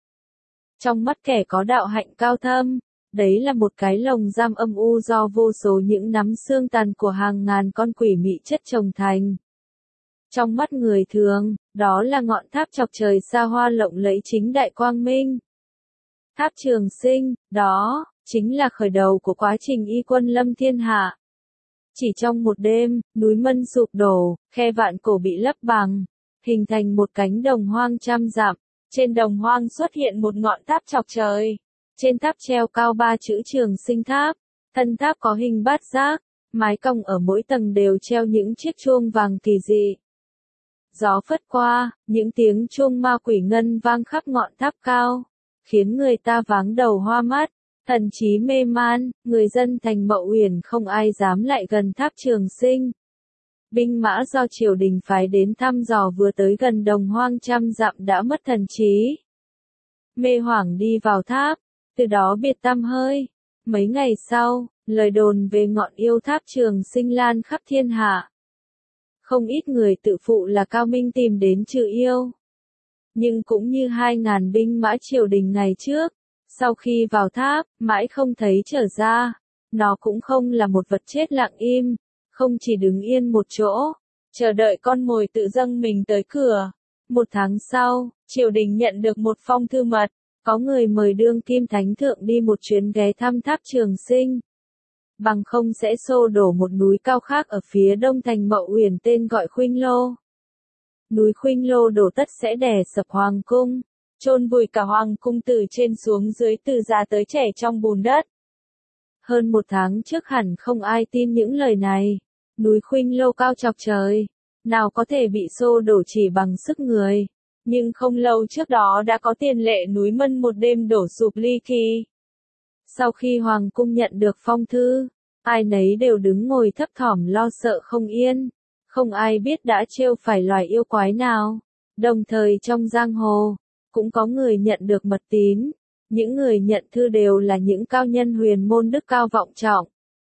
Trong mắt kẻ có đạo hạnh cao thâm, đấy là một cái lồng giam âm u do vô số những nắm xương tàn của hàng ngàn con quỷ mị chất chồng thành. Trong mắt người thường, đó là ngọn tháp chọc trời xa hoa lộng lẫy chính đại quang minh. Tháp Trường Sinh, đó chính là khởi đầu của quá trình y quân lâm thiên hạ. Chỉ trong một đêm, núi Mân sụp đổ, khe Vạn Cổ bị lấp bằng, hình thành một cánh đồng hoang trăm dặm. Trên đồng hoang xuất hiện một ngọn tháp chọc trời. Trên tháp treo cao 3 chữ Trường Sinh tháp. Thân tháp có hình bát giác, mái cong ở mỗi tầng đều treo những chiếc chuông vàng kỳ dị. Gió phất qua, những tiếng chuông ma quỷ ngân vang khắp ngọn tháp cao, khiến người ta váng đầu hoa mắt, thần trí mê man, người dân thành Mậu Uyển không ai dám lại gần tháp Trường Sinh. Binh mã do triều đình phái đến thăm dò vừa tới gần Đồng Hoang trăm dặm đã mất thần trí. Mê hoảng đi vào tháp, từ đó biệt tăm hơi. Mấy ngày sau, lời đồn về ngọn yêu tháp Trường Sinh lan khắp thiên hạ. Không ít người tự phụ là cao minh tìm đến trừ yêu. Nhưng cũng như 2.000 binh mã triều đình ngày trước, sau khi vào tháp, mãi không thấy trở ra. Nó cũng không là một vật chết lặng im, không chỉ đứng yên một chỗ, chờ đợi con mồi tự dâng mình tới cửa. 1 tháng sau, triều đình nhận được một phong thư mật, có người mời đương kim thánh thượng đi một chuyến ghé thăm tháp Trường Sinh. Bằng không sẽ xô đổ một núi cao khác ở phía đông thành Mậu Uyển tên gọi Khuynh Lô. Núi Khuynh Lô đổ tất sẽ đè sập hoàng cung, chôn vùi cả hoàng cung từ trên xuống dưới, từ già tới trẻ trong bùn đất. Hơn 1 tháng trước hẳn không ai tin những lời này. Núi Khuynh Lô cao chọc trời, nào có thể bị xô đổ chỉ bằng sức người. Nhưng không lâu trước đó đã có tiền lệ núi Mân một đêm đổ sụp ly kỳ. Sau khi hoàng cung nhận được phong thư, ai nấy đều đứng ngồi thấp thỏm lo sợ không yên. Không ai biết đã trêu phải loài yêu quái nào. Đồng thời trong giang hồ, cũng có người nhận được mật tín. Những người nhận thư đều là những cao nhân huyền môn đức cao vọng trọng.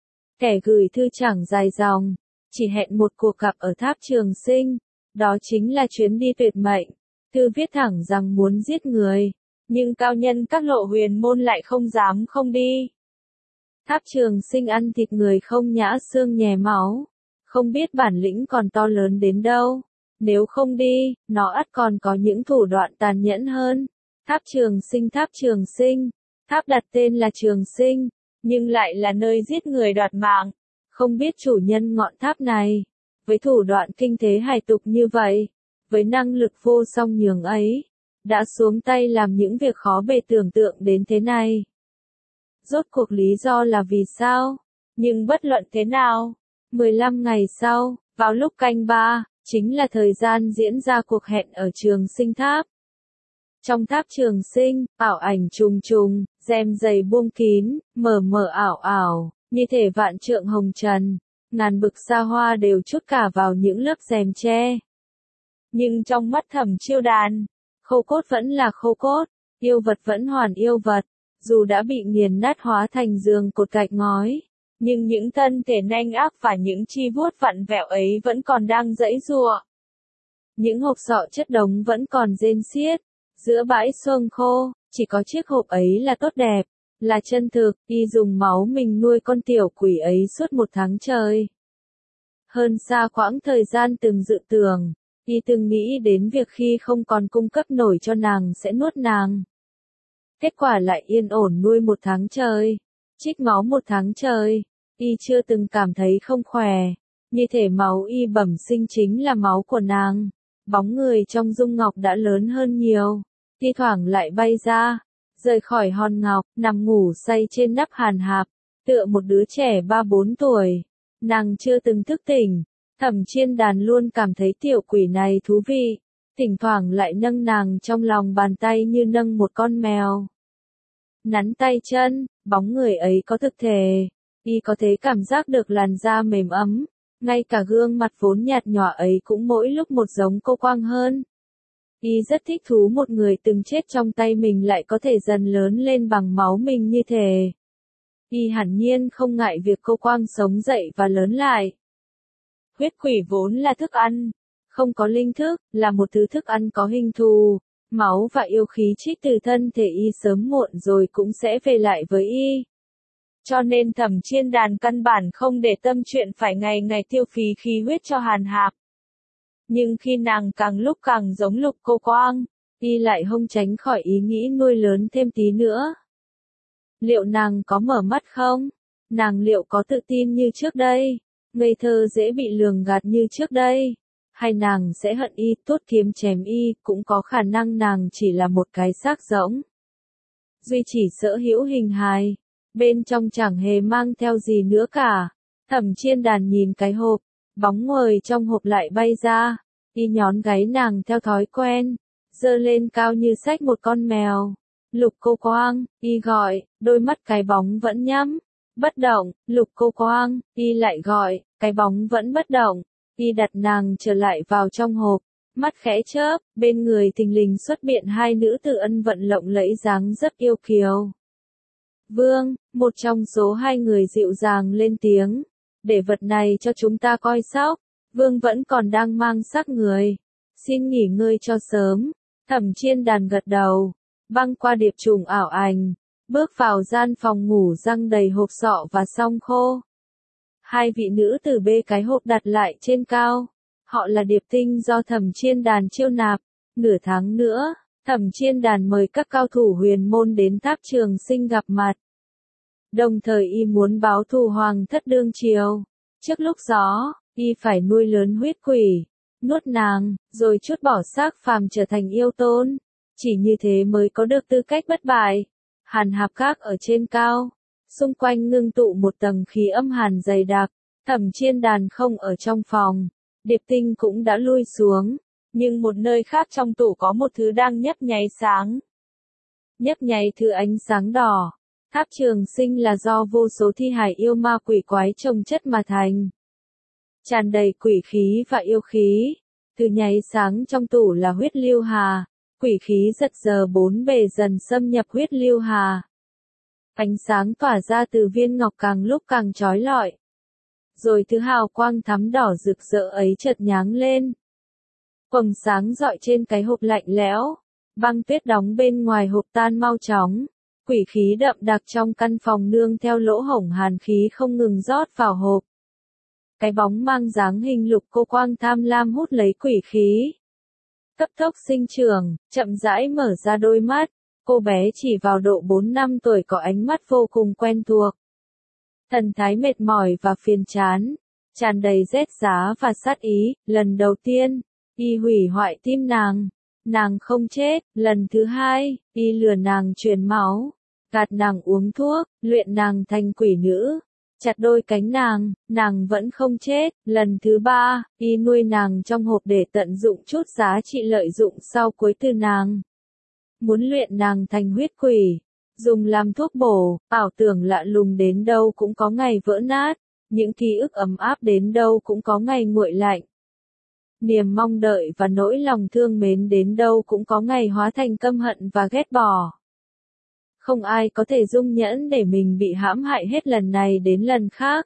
Kẻ gửi thư chẳng dài dòng, chỉ hẹn một cuộc gặp ở tháp Trường Sinh. Đó chính là chuyến đi tuyệt mệnh. Thư viết thẳng rằng muốn giết người, nhưng cao nhân các lộ huyền môn lại không dám không đi. Tháp Trường Sinh ăn thịt người không nhã xương nhè máu, không biết bản lĩnh còn to lớn đến đâu. Nếu không đi, nó ắt còn có những thủ đoạn tàn nhẫn hơn. Tháp Trường Sinh, tháp Trường Sinh, tháp đặt tên là Trường Sinh, nhưng lại là nơi giết người đoạt mạng. Không biết chủ nhân ngọn tháp này, với thủ đoạn kinh thế hài tục như vậy, với năng lực vô song nhường ấy, đã xuống tay làm những việc khó bề tưởng tượng đến thế này. Rốt cuộc lý do là vì sao? Nhưng bất luận thế nào, 15 ngày sau, vào lúc canh 3, chính là thời gian diễn ra cuộc hẹn ở Trường Sinh tháp. Trong tháp Trường Sinh, ảo ảnh trùng trùng, rèm dày buông kín, mờ mờ ảo ảo, như thể vạn trượng hồng trần, ngàn bực xa hoa đều trút cả vào những lớp rèm tre. Nhưng trong mắt Thẩm Chiêu Đàn, khô cốt vẫn là khô cốt, yêu vật vẫn hoàn yêu vật, dù đã bị nghiền nát hóa thành giường cột gạch ngói, nhưng những thân thể nanh ác và những chi vuốt vặn vẹo ấy vẫn còn đang giãy giụa. Những hộp sọ chất đống vẫn còn rên xiết, giữa bãi xương khô, chỉ có chiếc hộp ấy là tốt đẹp, là chân thực, y dùng máu mình nuôi con tiểu quỷ ấy suốt 1 tháng trời. Hơn xa quãng thời gian từng dự tưởng, y từng nghĩ đến việc khi không còn cung cấp nổi cho nàng sẽ nuốt nàng. Kết quả lại yên ổn nuôi 1 tháng trời, trích máu 1 tháng trời, y chưa từng cảm thấy không khỏe, như thể máu y bẩm sinh chính là máu của nàng. Bóng người trong dung ngọc đã lớn hơn nhiều, thi thoảng lại bay ra, rời khỏi hòn ngọc, nằm ngủ say trên nắp hàn hạp, tựa một đứa trẻ 3-4 tuổi. Nàng chưa từng thức tỉnh, Thẩm Chiên Đàn luôn cảm thấy tiểu quỷ này thú vị, thỉnh thoảng lại nâng nàng trong lòng bàn tay như nâng một con mèo. Nắn tay chân, bóng người ấy có thực thể, y có thể cảm giác được làn da mềm ấm, ngay cả gương mặt vốn nhạt nhòa ấy cũng mỗi lúc một giống cô quang hơn. Y rất thích thú một người từng chết trong tay mình lại có thể dần lớn lên bằng máu mình như thế. Y hẳn nhiên không ngại việc cô quang sống dậy và lớn lại. Huyết quỷ vốn là thức ăn, không có linh thức, là một thứ thức ăn có hình thù. Máu và yêu khí trích từ thân thể y sớm muộn rồi cũng sẽ về lại với y. Cho nên Thẩm Chiên Đàn căn bản không để tâm chuyện phải ngày ngày tiêu phí khí huyết cho hàn hạp. Nhưng khi nàng càng lúc càng giống Lục Cô Quang, y lại không tránh khỏi ý nghĩ nuôi lớn thêm tí nữa. Liệu nàng có mở mắt không? Nàng liệu có tự tin như trước đây? Ngây thơ dễ bị lường gạt như trước đây? Hay nàng sẽ hận y, tuốt kiếm chém y, cũng có khả năng nàng chỉ là một cái xác rỗng. Duy chỉ sở hữu hình hài, bên trong chẳng hề mang theo gì nữa cả. Thẩm Chiên Đàn nhìn cái hộp, bóng người trong hộp lại bay ra, y nhón gáy nàng theo thói quen, giơ lên cao như xách một con mèo. Lục Cô Quang, y gọi, đôi mắt cái bóng vẫn nhắm, bất động. Lục Cô Quang, y lại gọi, cái bóng vẫn bất động. Y đặt nàng trở lại vào trong hộp, mắt khẽ chớp, bên người thình lình xuất hiện hai nữ tử ân vận lộng lẫy dáng rất yêu kiều. Vương, một trong số hai người dịu dàng lên tiếng, để vật này cho chúng ta coi sóc. Vương vẫn còn đang mang xác người, xin nghỉ ngơi cho sớm. Thẩm Chiên Đàn gật đầu, băng qua điệp trùng ảo ảnh, bước vào gian phòng ngủ răng đầy hộp sọ và song khô. Hai vị nữ tử bê cái hộp đặt lại trên cao. Họ là điệp tinh do Thẩm Chiên Đàn chiêu nạp. Nửa tháng nữa, Thẩm Chiên Đàn mời các cao thủ huyền môn đến Tháp Trường Sinh gặp mặt. Đồng thời y muốn báo thù hoàng thất đương triều. Trước lúc đó, y phải nuôi lớn huyết quỷ, nuốt nàng, rồi trút bỏ xác phàm trở thành yêu tôn. Chỉ như thế mới có được tư cách bất bại. Hàn Hạp Các ở trên cao, xung quanh ngưng tụ một tầng khí âm hàn dày đặc. Thẩm Chiên Đàn không ở trong phòng, điệp tinh cũng đã lui xuống, nhưng một nơi khác trong tủ có một thứ đang nhấp nháy sáng. Nhấp nháy thứ ánh sáng đỏ. Tháp Trường Sinh là do vô số thi hài yêu ma quỷ quái chồng chất mà thành. Tràn đầy quỷ khí và yêu khí. Thứ nháy sáng trong tủ là huyết lưu hà. Quỷ khí giật giờ bốn bề dần xâm nhập huyết lưu hà. Ánh sáng tỏa ra từ viên ngọc càng lúc càng chói lọi. Rồi thứ hào quang thắm đỏ rực rỡ ấy chợt nháng lên. Quầng sáng rọi trên cái hộp lạnh lẽo. Băng tuyết đóng bên ngoài hộp tan mau chóng. Quỷ khí đậm đặc trong căn phòng nương theo lỗ hổng hàn khí không ngừng rót vào hộp. Cái bóng mang dáng hình Lục Cô Quang tham lam hút lấy quỷ khí. Cấp tốc sinh trưởng, chậm rãi mở ra đôi mắt. Cô bé chỉ vào độ 4 năm tuổi có ánh mắt vô cùng quen thuộc. Thần thái mệt mỏi và phiền chán, tràn đầy rét giá và sát ý. Lần đầu tiên, y hủy hoại tim nàng. Nàng không chết. Lần thứ hai, y lừa nàng truyền máu, gạt nàng uống thuốc, luyện nàng thành quỷ nữ. Chặt đôi cánh nàng vẫn không chết. Lần thứ ba, y nuôi nàng trong hộp để tận dụng chút giá trị lợi dụng sau cuối từ nàng. Muốn luyện nàng thành huyết quỷ, dùng làm thuốc bổ, ảo tưởng lạ lùng đến đâu cũng có ngày vỡ nát, những ký ức ấm áp đến đâu cũng có ngày nguội lạnh. Niềm mong đợi và nỗi lòng thương mến đến đâu cũng có ngày hóa thành căm hận và ghét bỏ. Không ai có thể dung nhẫn để mình bị hãm hại hết lần này đến lần khác.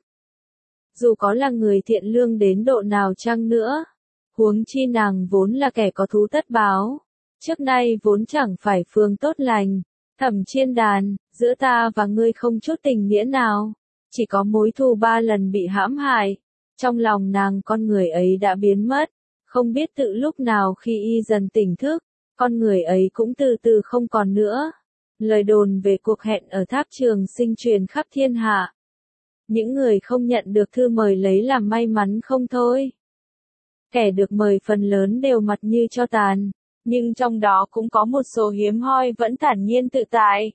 Dù có là người thiện lương đến độ nào chăng nữa. Huống chi nàng vốn là kẻ có thú tất báo. Trước nay vốn chẳng phải phương tốt lành. Thẩm Chiên Đàn, giữa ta và ngươi không chút tình nghĩa nào. Chỉ có mối thù 3 lần bị hãm hại. Trong lòng nàng con người ấy đã biến mất. Không biết tự lúc nào khi y dần tỉnh thức, con người ấy cũng từ từ không còn nữa. Lời đồn về cuộc hẹn ở Tháp Trường Sinh truyền khắp thiên hạ. Những người không nhận được thư mời lấy làm may mắn không thôi. Kẻ được mời phần lớn đều mặt như tro tàn, nhưng trong đó cũng có một số hiếm hoi vẫn thản nhiên tự tại.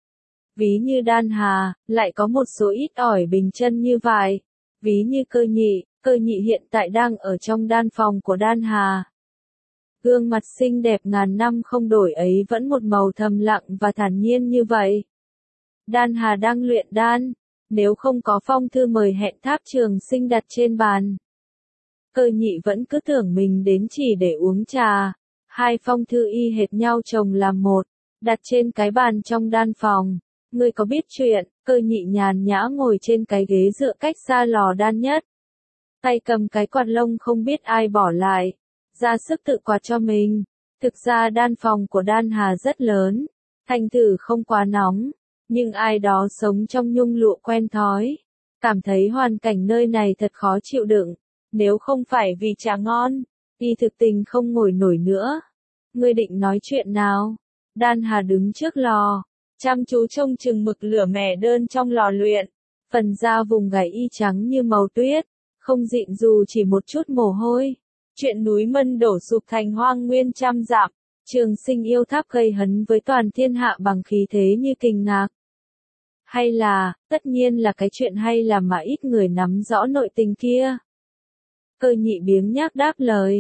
Ví như Đan Hà, lại có một số ít ỏi bình chân như vậy. Ví như Cơ Nhị hiện tại đang ở trong đan phòng của Đan Hà. Gương mặt xinh đẹp ngàn năm không đổi ấy vẫn một màu thầm lặng và thản nhiên như vậy. Đan Hà đang luyện đan, nếu không có phong thư mời hẹn Tháp Trường Sinh đặt trên bàn. Cơ Nhị vẫn cứ tưởng mình đến chỉ để uống trà. Hai phong thư y hệt nhau chồng làm một, đặt trên cái bàn trong đan phòng. Ngươi có biết chuyện? Cơ Nhị nhàn nhã ngồi trên cái ghế dựa cách xa lò đan nhất. Tay cầm cái quạt lông không biết ai bỏ lại, ra sức tự quạt cho mình. Thực ra đan phòng của Đan Hà rất lớn, thành thử không quá nóng, nhưng ai đó sống trong nhung lụa quen thói, cảm thấy hoàn cảnh nơi này thật khó chịu đựng. Nếu không phải vì trà ngon, y thực tình không ngồi nổi nữa. Ngươi định nói chuyện nào? Đan Hà đứng trước lò, chăm chú trông chừng mực lửa mẻ đơn trong lò luyện. Phần da vùng gáy y trắng như màu tuyết, không dịn dù chỉ một chút mồ hôi. Chuyện núi Mân đổ sụp thành hoang nguyên trăm dặm. Trường Sinh yêu tháp gây hấn với toàn thiên hạ bằng khí thế như kình ngạc. Hay là, tất nhiên là cái chuyện hay là mà ít người nắm rõ nội tình kia. Cơ Nhị biếng nhác đáp lời.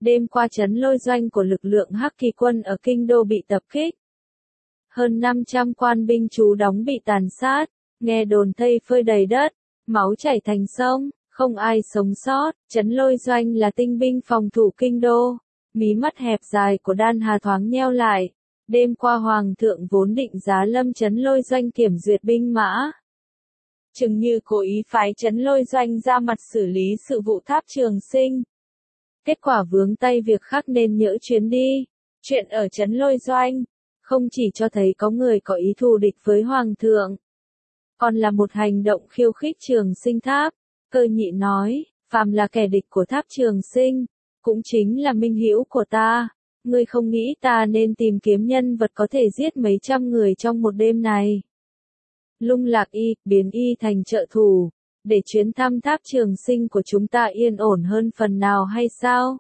đêm qua trấn lôi doanh của lực lượng Hắc Kỳ quân ở Kinh Đô bị tập kích. Hơn 500 quan binh trú đóng bị tàn sát, nghe đồn thây phơi đầy đất, máu chảy thành sông, không ai sống sót. Trấn lôi doanh là tinh binh phòng thủ Kinh Đô. Mí mắt hẹp dài của Đan Hà thoáng nheo lại. Đêm qua Hoàng thượng vốn định giá lâm trấn lôi doanh kiểm duyệt binh mã. Chừng như cố ý phái trấn lôi doanh ra mặt xử lý sự vụ Tháp Trường Sinh. Kết quả vướng tay việc khác nên nhỡ chuyến đi. Chuyện ở trấn lôi doanh, không chỉ cho thấy có người có ý thù địch với Hoàng thượng, còn là một hành động khiêu khích Trường Sinh Tháp. Cơ Nhị nói, phàm là kẻ địch của Tháp Trường Sinh, cũng chính là minh hữu của ta. Ngươi không nghĩ ta nên tìm kiếm nhân vật có thể giết mấy trăm người trong một đêm này. Lung lạc y, biến y thành trợ thủ, để chuyến thăm Tháp Trường Sinh của chúng ta yên ổn hơn phần nào hay sao?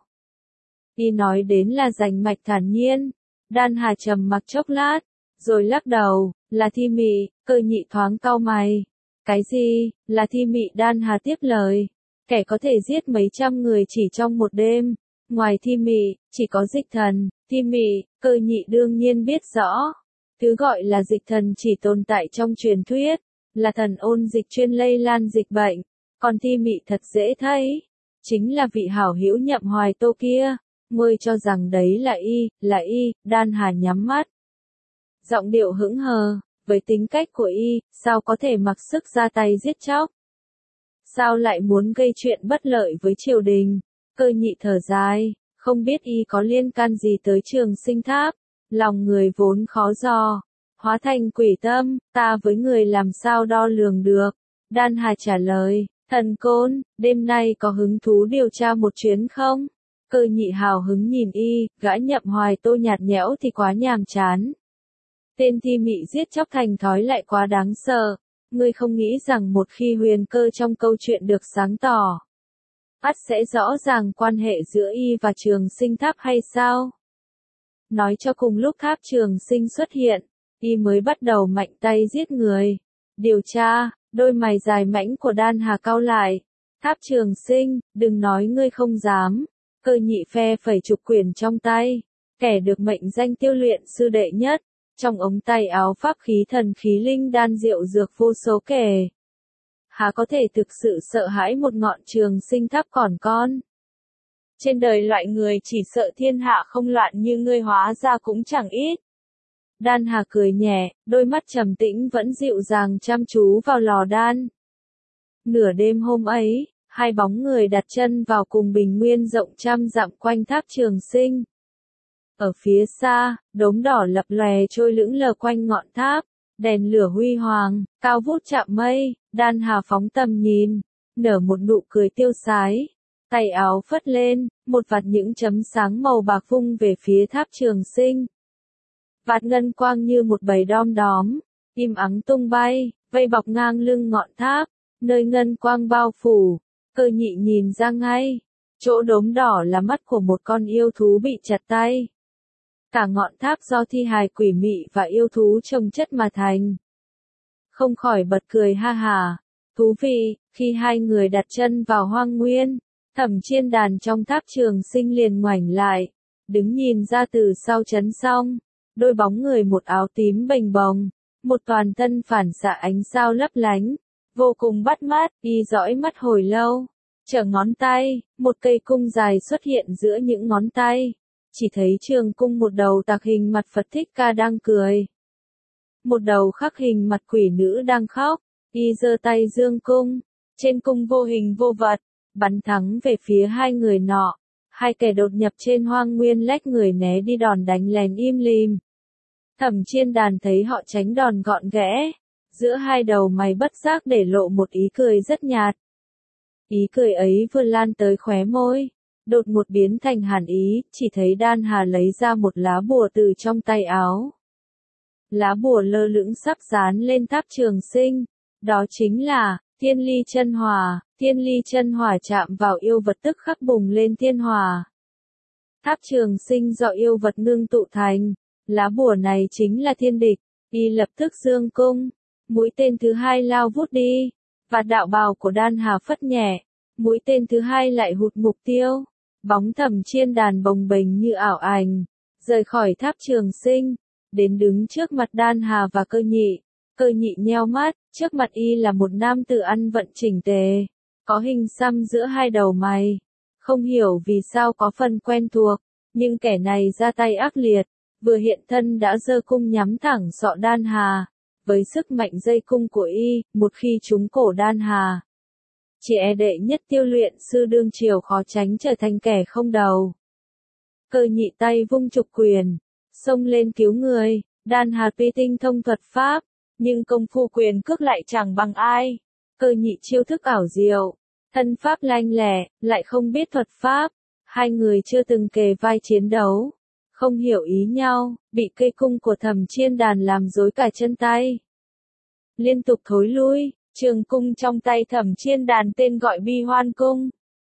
Y nói đến là rành mạch thản nhiên. Đan Hà trầm mặc chốc lát, rồi lắc đầu, là Thi Mị. Cơ Nhị thoáng cau mày. Cái gì, là Thi Mị? Đan Hà tiếp lời. Kẻ có thể giết mấy trăm người chỉ trong một đêm. Ngoài Thi Mị, chỉ có Dịch Thần. Thi Mị, Cơ Nhị đương nhiên biết rõ. Thứ gọi là Dịch Thần chỉ tồn tại trong truyền thuyết, là thần ôn dịch chuyên lây lan dịch bệnh. Còn Thi Mị thật dễ thấy, chính là vị hảo hữu Nhậm Hoài Tô kia. Ngươi cho rằng đấy là y. Đan Hà nhắm mắt. Giọng điệu hững hờ, với tính cách của y, sao có thể mặc sức ra tay giết chóc? Sao lại muốn gây chuyện bất lợi với triều đình? Cơ Nhị thở dài, không biết y có liên can gì tới Trường Sinh Tháp. Lòng người vốn khó dò, hóa thành quỷ tâm, ta với người làm sao đo lường được? Đan Hà trả lời, Thần Côn, đêm nay có hứng thú điều tra một chuyến không? Cơ Nhị hào hứng nhìn y, gã Nhậm Hoài Tô nhạt nhẽo thì quá nhàm chán. Tên Thi Mị giết chóc thành thói lại quá đáng sợ. Ngươi không nghĩ rằng một khi huyền cơ trong câu chuyện được sáng tỏ, ắt sẽ rõ ràng quan hệ giữa y và Trường Sinh Tháp hay sao? Nói cho cùng lúc Tháp Trường Sinh xuất hiện, y mới bắt đầu mạnh tay giết người. Điều tra, đôi mày dài mảnh của Đan Hà cau lại. Tháp Trường Sinh, đừng nói ngươi không dám. Cơ Nhị phe phẩy chục quyển trong tay. Kẻ được mệnh danh tiêu luyện sư đệ nhất. Trong ống tay áo pháp khí thần khí linh đan diệu dược vô số kể. Há có thể thực sự sợ hãi một ngọn Trường Sinh Tháp còn con? Trên đời loại người chỉ sợ thiên hạ không loạn như ngươi hóa ra cũng chẳng ít. Đan Hà cười nhẹ, đôi mắt trầm tĩnh vẫn dịu dàng chăm chú vào lò đan. Nửa đêm hôm ấy, hai bóng người đặt chân vào cùng bình nguyên rộng trăm dặm quanh Tháp Trường Sinh. Ở phía xa, đốm đỏ lập lòe trôi lững lờ quanh ngọn tháp, đèn lửa huy hoàng, cao vút chạm mây. Đan Hà phóng tầm nhìn, nở một nụ cười tiêu sái. Tay áo phất lên, một vạt những chấm sáng màu bạc vung về phía Tháp Trường Sinh. Vạt ngân quang như một bầy đom đóm, im ắng tung bay, vây bọc ngang lưng ngọn tháp, nơi ngân quang bao phủ. Cơ Nhị nhìn ra ngay, chỗ đốm đỏ là mắt của một con yêu thú bị chặt tay. Cả ngọn tháp do thi hài quỷ mị và yêu thú chồng chất mà thành. Không khỏi bật cười ha hả. Thú vị, khi hai người đặt chân vào hoang nguyên, Thẩm Chiên Đàn trong Tháp Trường Sinh liền ngoảnh lại, đứng nhìn ra từ sau trấn xong. Đôi bóng người một áo tím bềnh bồng, một toàn thân phản xạ ánh sao lấp lánh, vô cùng bắt mắt. Y dõi mắt hồi lâu, trở ngón tay, một cây cung dài xuất hiện giữa những ngón tay. Chỉ thấy trường cung một đầu tạc hình mặt Phật Thích Ca đang cười, một đầu khắc hình mặt quỷ nữ đang khóc. Y giơ tay dương cung, trên cung vô hình vô vật, bắn thẳng về phía hai người nọ. Hai kẻ đột nhập trên hoang nguyên lách người né đi đòn đánh lén im lìm. Thẩm Chiên Đàn thấy họ tránh đòn gọn ghẽ, giữa hai đầu mày bất giác để lộ một ý cười rất nhạt. Ý cười ấy vừa lan tới khóe môi, đột ngột biến thành hàn ý. Chỉ thấy Đan Hà lấy ra một lá bùa từ trong tay áo. Lá bùa lơ lửng sắp dán lên Tháp Trường Sinh. Đó chính là Thiên Ly Chân Hỏa. Thiên Ly Chân Hỏa chạm vào yêu vật tức khắc bùng lên thiên hỏa. Tháp Trường Sinh do yêu vật ngưng tụ thành. Lá bùa này chính là thiên địch. Y lập tức dương cung, mũi tên thứ hai lao vút đi, và đạo bào của Đan Hà phất nhẹ, mũi tên thứ hai lại hụt mục tiêu. Bóng Thẩm Chiên Đàn bồng bềnh như ảo ảnh, rời khỏi tháp Trường Sinh, đến đứng trước mặt Đan Hà và Cơ Nhị. Cơ Nhị nheo mắt, trước mặt y là một nam tử ăn vận chỉnh tề, có hình xăm giữa hai đầu mày. Không hiểu vì sao có phần quen thuộc, nhưng kẻ này ra tay ác liệt, vừa hiện thân đã giơ cung nhắm thẳng sọ Đan Hà. Với sức mạnh dây cung của y, một khi trúng cổ Đan Hà, chỉ e đệ nhất tiêu luyện sư đương triều khó tránh trở thành kẻ không đầu. Cơ Nhị tay vung trục quyền, xông lên cứu người. Đan Hà tuy tinh thông thuật pháp, nhưng công phu quyền cước lại chẳng bằng ai. Cơ Nhị chiêu thức ảo diệu, thân pháp lanh lẹ, lại không biết thuật pháp. Hai người chưa từng kề vai chiến đấu, không hiểu ý nhau, bị cây cung của Thẩm Chiên Đàn làm rối cả chân tay. Liên tục thối lui, trường cung trong tay Thẩm Chiên Đàn tên gọi Bi Hoan Cung.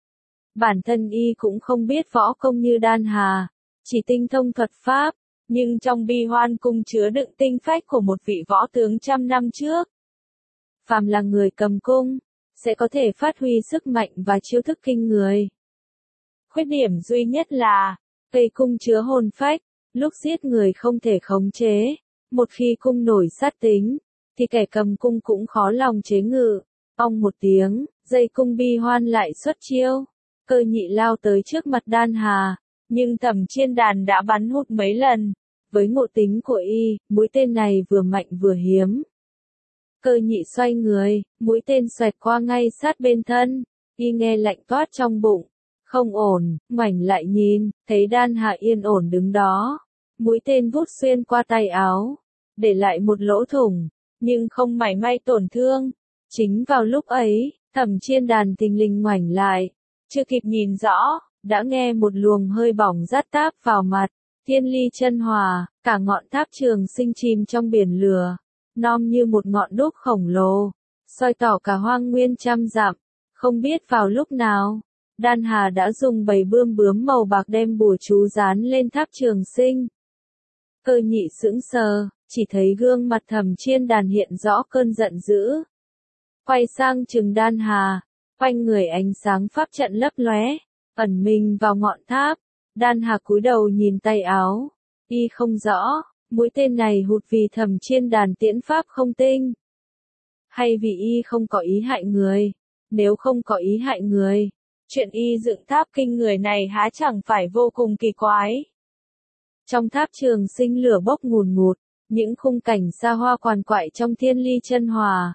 Bản thân y cũng không biết võ công như Đan Hà, chỉ tinh thông thuật pháp, nhưng trong Bi Hoan Cung chứa đựng tinh phách của một vị võ tướng trăm năm trước. Phàm là người cầm cung, sẽ có thể phát huy sức mạnh và chiêu thức kinh người. Khuyết điểm duy nhất là, cây cung chứa hồn phách, lúc giết người không thể khống chế. Một khi cung nổi sát tính, thì kẻ cầm cung cũng khó lòng chế ngự. Ong một tiếng, dây cung Bi Hoan lại xuất chiêu. Cơ Nhị lao tới trước mặt Đan Hà, nhưng Thẩm Chiên Đàn đã bắn hụt mấy lần. Với ngộ tính của y, mũi tên này vừa mạnh vừa hiếm. Cơ Nhị xoay người, mũi tên xoẹt qua ngay sát bên thân, y nghe lạnh toát trong bụng. Không ổn, ngoảnh lại nhìn, thấy Đan Hà yên ổn đứng đó. Mũi tên vút xuyên qua tay áo, để lại một lỗ thủng, nhưng không mảy may tổn thương. Chính vào lúc ấy, Thẩm Chiên Đàn thình lình ngoảnh lại, chưa kịp nhìn rõ, đã nghe một luồng hơi bỏng rát táp vào mặt. Thiên Ly Chân Hỏa, cả ngọn tháp Trường Sinh chìm trong biển lửa, nom như một ngọn đuốc khổng lồ, soi tỏ cả hoang nguyên trăm dặm. Không biết vào lúc nào, Đan Hà đã dùng bầy bươm bướm màu bạc đem bùa chú dán lên tháp Trường Sinh. Cơ Nhị sững sờ, chỉ thấy gương mặt Thẩm Chiên Đàn hiện rõ cơn giận dữ. Quay sang chừng Đan Hà, quanh người ánh sáng pháp trận lấp lóe, ẩn mình vào ngọn tháp. Đan Hà cúi đầu nhìn tay áo, y không rõ, mũi tên này hụt vì Thẩm Chiên Đàn tiễn pháp không tinh, hay vì y không có ý hại người. Nếu không có ý hại người, chuyện y dựng tháp kinh người này há chẳng phải vô cùng kỳ quái. Trong tháp Trường Sinh lửa bốc ngùn ngụt, những khung cảnh xa hoa quằn quại trong Thiên Ly Chân Hỏa,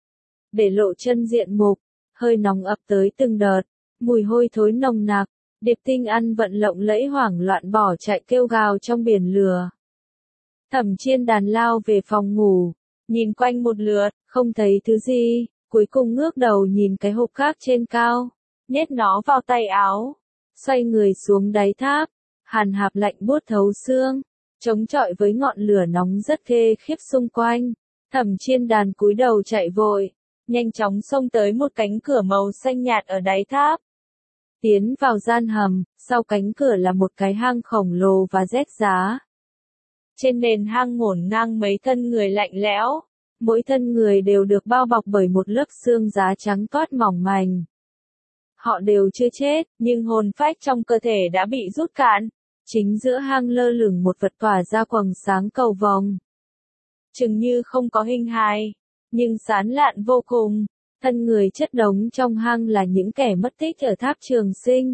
để lộ chân diện mục, hơi nóng ập tới từng đợt, mùi hôi thối nồng nặc. Điệp Tinh ăn vận lộng lẫy hoảng loạn bỏ chạy kêu gào trong biển lửa. Thẩm Chiên Đàn lao về phòng ngủ, nhìn quanh một lượt, không thấy thứ gì, cuối cùng ngước đầu nhìn cái hộp khác trên cao, nhét nó vào tay áo, xoay người xuống đáy tháp. Hàn hạp lạnh buốt thấu xương, chống chọi với ngọn lửa nóng rất ghê khiếp xung quanh. Thẩm Chiên Đàn cúi đầu chạy vội, nhanh chóng xông tới một cánh cửa màu xanh nhạt ở đáy tháp. Tiến vào gian hầm, sau cánh cửa là một cái hang khổng lồ và rét giá. Trên nền hang ngổn ngang mấy thân người lạnh lẽo, mỗi thân người đều được bao bọc bởi một lớp xương giá trắng toát mỏng manh. Họ đều chưa chết, nhưng hồn phách trong cơ thể đã bị rút cạn. Chính giữa hang lơ lửng một vật tỏa ra quầng sáng cầu vồng. Chừng như không có hình hài, nhưng sán lạn vô cùng. Thân người chất đống trong hang là những kẻ mất tích ở tháp Trường Sinh.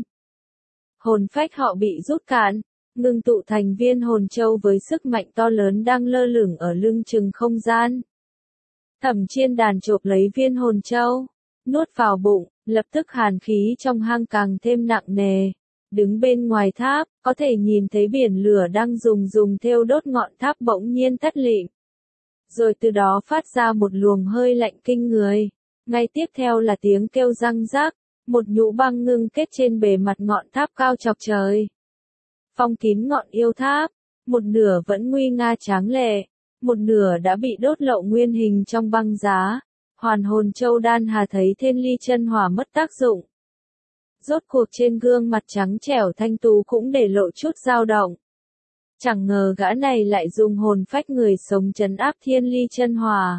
Hồn phách họ bị rút cạn, ngưng tụ thành viên hồn châu với sức mạnh to lớn đang lơ lửng ở lưng chừng không gian. Thẩm Chiên Đàn chộp lấy viên hồn châu, nuốt vào bụng, lập tức hàn khí trong hang càng thêm nặng nề. Đứng bên ngoài tháp, có thể nhìn thấy biển lửa đang dùng thêu đốt ngọn tháp bỗng nhiên tắt lịm. Rồi từ đó phát ra một luồng hơi lạnh kinh người. Ngay tiếp theo là tiếng kêu răng rắc, một nhũ băng ngưng kết trên bề mặt ngọn tháp cao chọc trời. Phong kín ngọn yêu tháp, một nửa vẫn nguy nga tráng lệ, một nửa đã bị đốt lậu nguyên hình trong băng giá. Hoàn hồn châu Đan Hà thấy Thiên Ly Chân Hỏa mất tác dụng. Rốt cuộc trên gương mặt trắng trẻo thanh tú cũng để lộ chút dao động. Chẳng ngờ gã này lại dùng hồn phách người sống trấn áp Thiên Ly Chân Hỏa.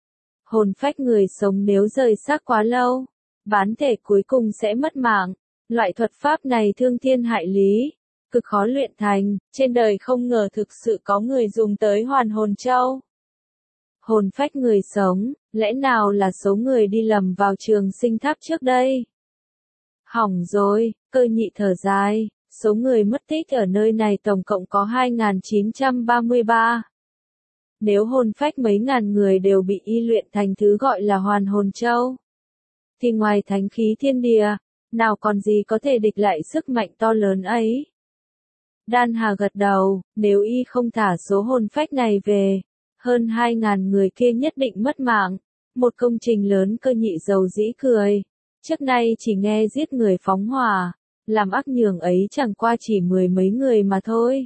Hồn phách người sống nếu rời xác quá lâu, bán thể cuối cùng sẽ mất mạng. Loại thuật pháp này thương thiên hại lý, cực khó luyện thành, trên đời không ngờ thực sự có người dùng tới hoàn hồn châu. Hồn phách người sống, lẽ nào là số người đi lầm vào trường sinh tháp trước đây? Hỏng rồi, Cơ Nhị thở dài, số người mất tích ở nơi này tổng cộng có 2.933. Nếu hồn phách mấy ngàn người đều bị y luyện thành thứ gọi là hoàn hồn châu, thì ngoài thánh khí thiên địa, nào còn gì có thể địch lại sức mạnh to lớn ấy. Đan Hà gật đầu, nếu y không thả số hồn phách này về, hơn 2.000 người kia nhất định mất mạng. Một công trình lớn. Cơ Nhị dầu dĩ cười. Trước nay chỉ nghe giết người phóng hỏa, làm ác nhường ấy chẳng qua chỉ mười mấy người mà thôi.